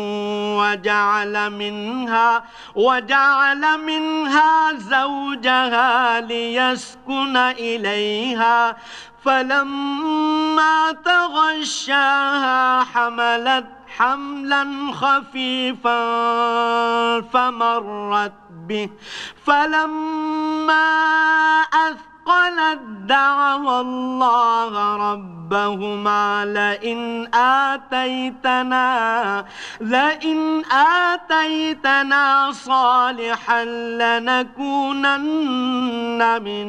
وجعل منها زوجها ليسكن إليها فلما تغشاها حملت حملا خفيفا فمرت به فلما أثقلت دعوا الله ربهما لئن آتيتنا صالحا لنكونن من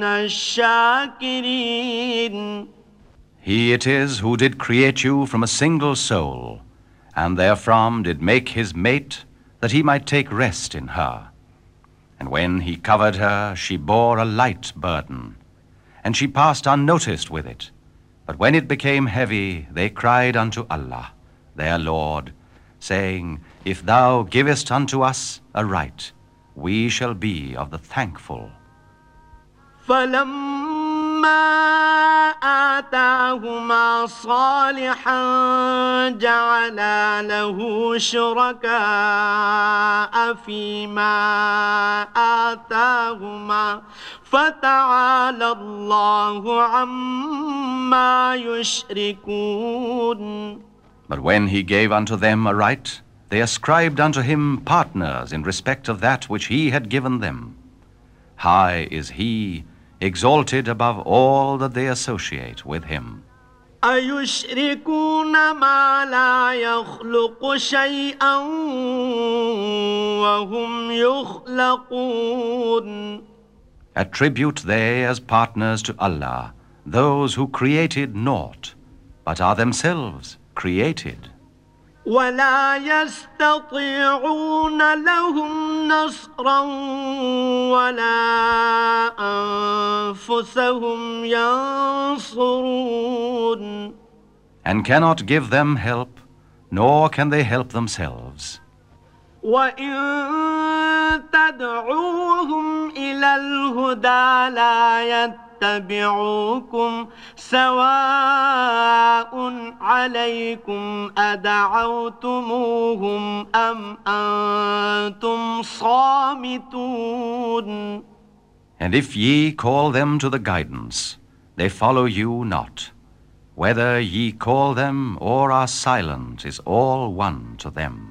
الشاكرين. He it is who did create you from a single soul, and therefrom did make his mate, that he might take rest in her. And when he covered her, she bore a light burden, and she passed unnoticed with it. But when it became heavy, they cried unto Allah, their Lord, saying, If thou givest unto us a right, we shall be of the thankful. فلما آتاهما صالحا جعلا له شركاء فيما آتاهما فتعالى الله عما يشركون. But when he gave unto them a right, they ascribed unto him partners in respect of that which he had given them. High is he, exalted above all that they associate with him. أيشركون ما لا يخلق شيئا وهم يخلقون. Attribute they as partners to Allah those who created naught, but are themselves created. ولا يستطيعون لهم نصرا ولا أنفسهم ينصرون. And cannot give them help, nor can they help themselves. وإن تدعوهم إلى الهدى لا يتبعوكم سواء عليكم أدعوتموهم أم أنتم صامتون. And if ye call them to the guidance, they follow you not. Whether ye call them or are silent is all one to them.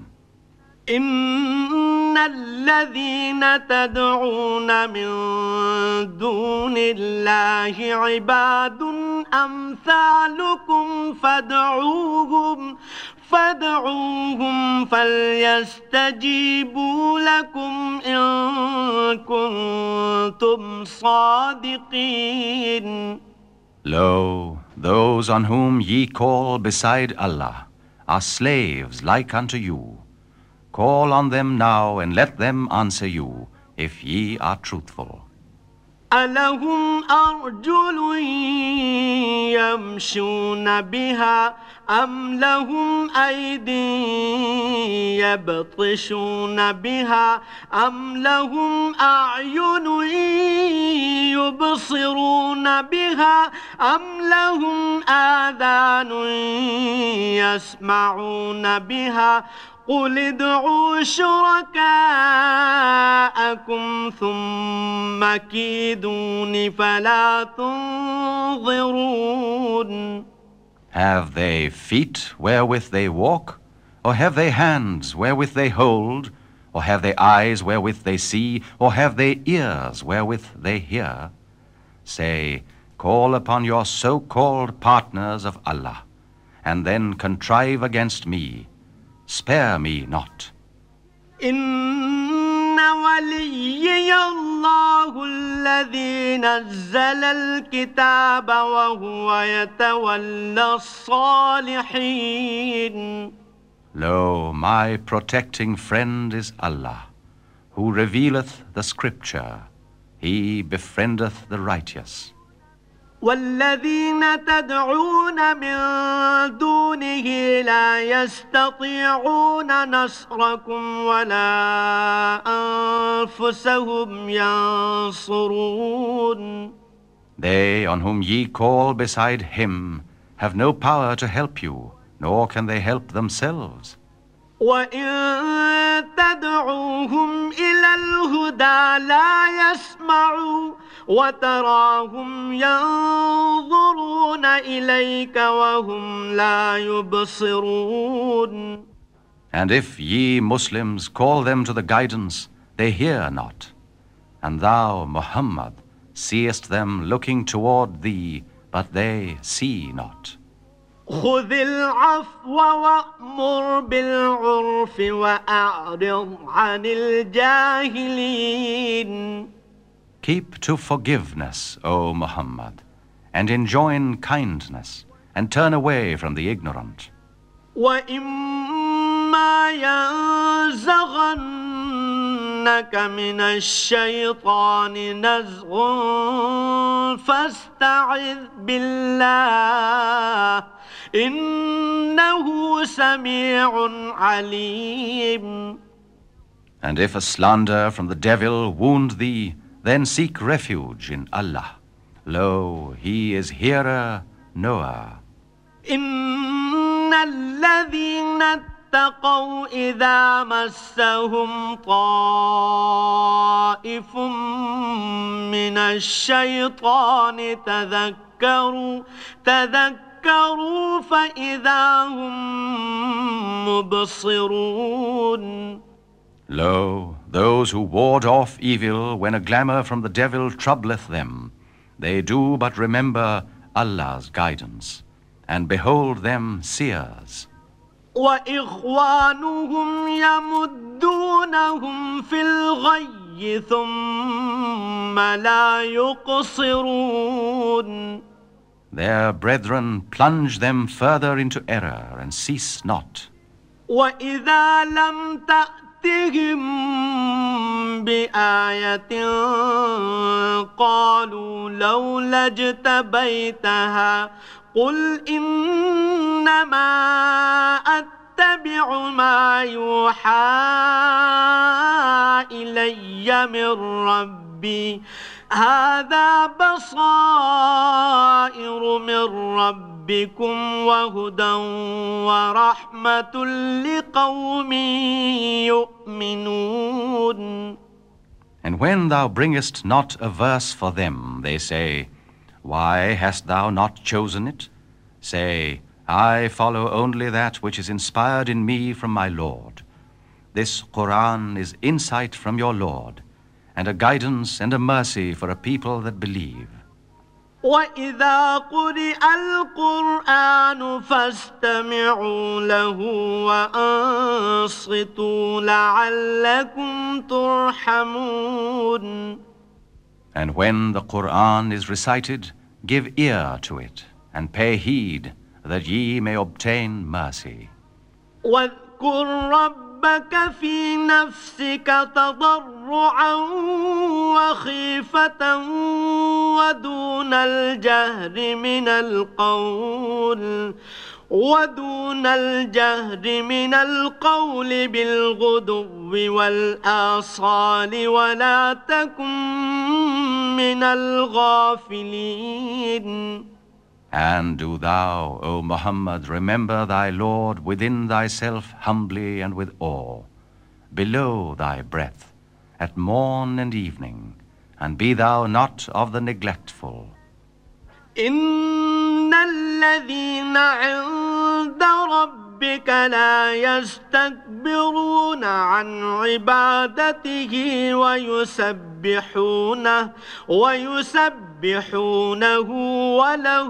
إن الذين تدعون من دون الله عباد أمثالكم فادعوهم فليستجيبوا لكم إن كنتم صادقين. Lo, those on whom ye call beside Allah are slaves like unto you. Call on them now and let them answer you, if ye are truthful. ألهم أرجل يمشون بها أم لهم أيد يبطشون بها أم لهم أعين يبصرون بها أم لهم آذان يسمعون بها قل ادعوا شركاءكم ثم كيدون فلا تنظرون. Have they feet wherewith they walk? Or have they hands wherewith they hold? Or have they eyes wherewith they see? Or have they ears wherewith they hear? Say, call upon your so-called partners of Allah, and then contrive against me. Spare me not. إن وليي الله الذي نزل الكتاب وهو يتولى الصالحين. Lo, my protecting friend is Allah, who revealeth the scripture. He befriendeth the righteous. والذين تدعون من دونه لا يستطيعون نصركم ولا أنفسهم ينصرون. They on whom ye call beside him have no power to help you, nor can they help themselves. وإن تدعوهم إلى الهدى لا يسمعوا وتراهم ينظرون إليك وهم لا يبصرون. And if ye Muslims call them to the guidance, they hear not. And thou, Muhammad, seest them looking toward thee, but they see not. خذ العفو وأمر بالعرف وأعرض عن الجاهلين. Keep to forgiveness, O Muhammad, and enjoin kindness, and turn away from the ignorant. وإما ينزغنك من الشيطان نزغ فاستعذ بالله إنه سميع عليم. And if a slander from the devil wound thee, then seek refuge in Allah. Lo, he is hearer, knower. إن الذين اتقوا إذا مسهم طائف من الشيطان تذكروا فإذا هم مبصرون. Lo, those who ward off evil when a glamour from the devil troubleth them, they do but remember Allah's guidance, and behold them seers. وإخوانهم يمدونهم في الغي ثم لا يقصرون. Their brethren plunge them further into error and cease not. وإذا لم تأتهم بآية قالوا لولا اجتبيتها قل إنما أتبع ما يوحى إلي من ربي هذا بصائر من ربكم وهدى ورحمة لقوم يؤمنون. And when thou bringest not a verse for them, they say, Why hast thou not chosen it? Say, I follow only that which is inspired in me from my Lord. This Quran is insight from your Lord, and a guidance and a mercy for a people that believe. وَإِذَا قُرِئَ الْقُرْآنُ فَاسْتَمِعُوا لَهُ وَأَنصِتُوا لَعَلَّكُمْ تُرْحَمُونَ. And when the Quran is recited, give ear to it, and pay heed, that ye may obtain mercy. وَاذْكُرْ رَبَّكَ فِي نَفْسِكَ تَضَرُّعًا وَخِيفَةً ودون الجهر من القول بالغدو والآصال ولا تكن من الغافلين. And do thou, O Muhammad, remember thy Lord within thyself humbly and with awe, below thy breath, at morn and evening, and be thou not of the neglectful. إن الذين عند ربك لا يستكبرون عن عبادته ويسبحونه وله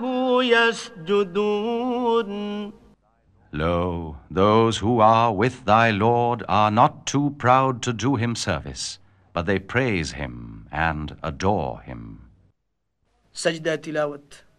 يسجدون. Lo, those who are with thy Lord are not too proud to do him service, but they praise him and adore him. سجدة تلاوة.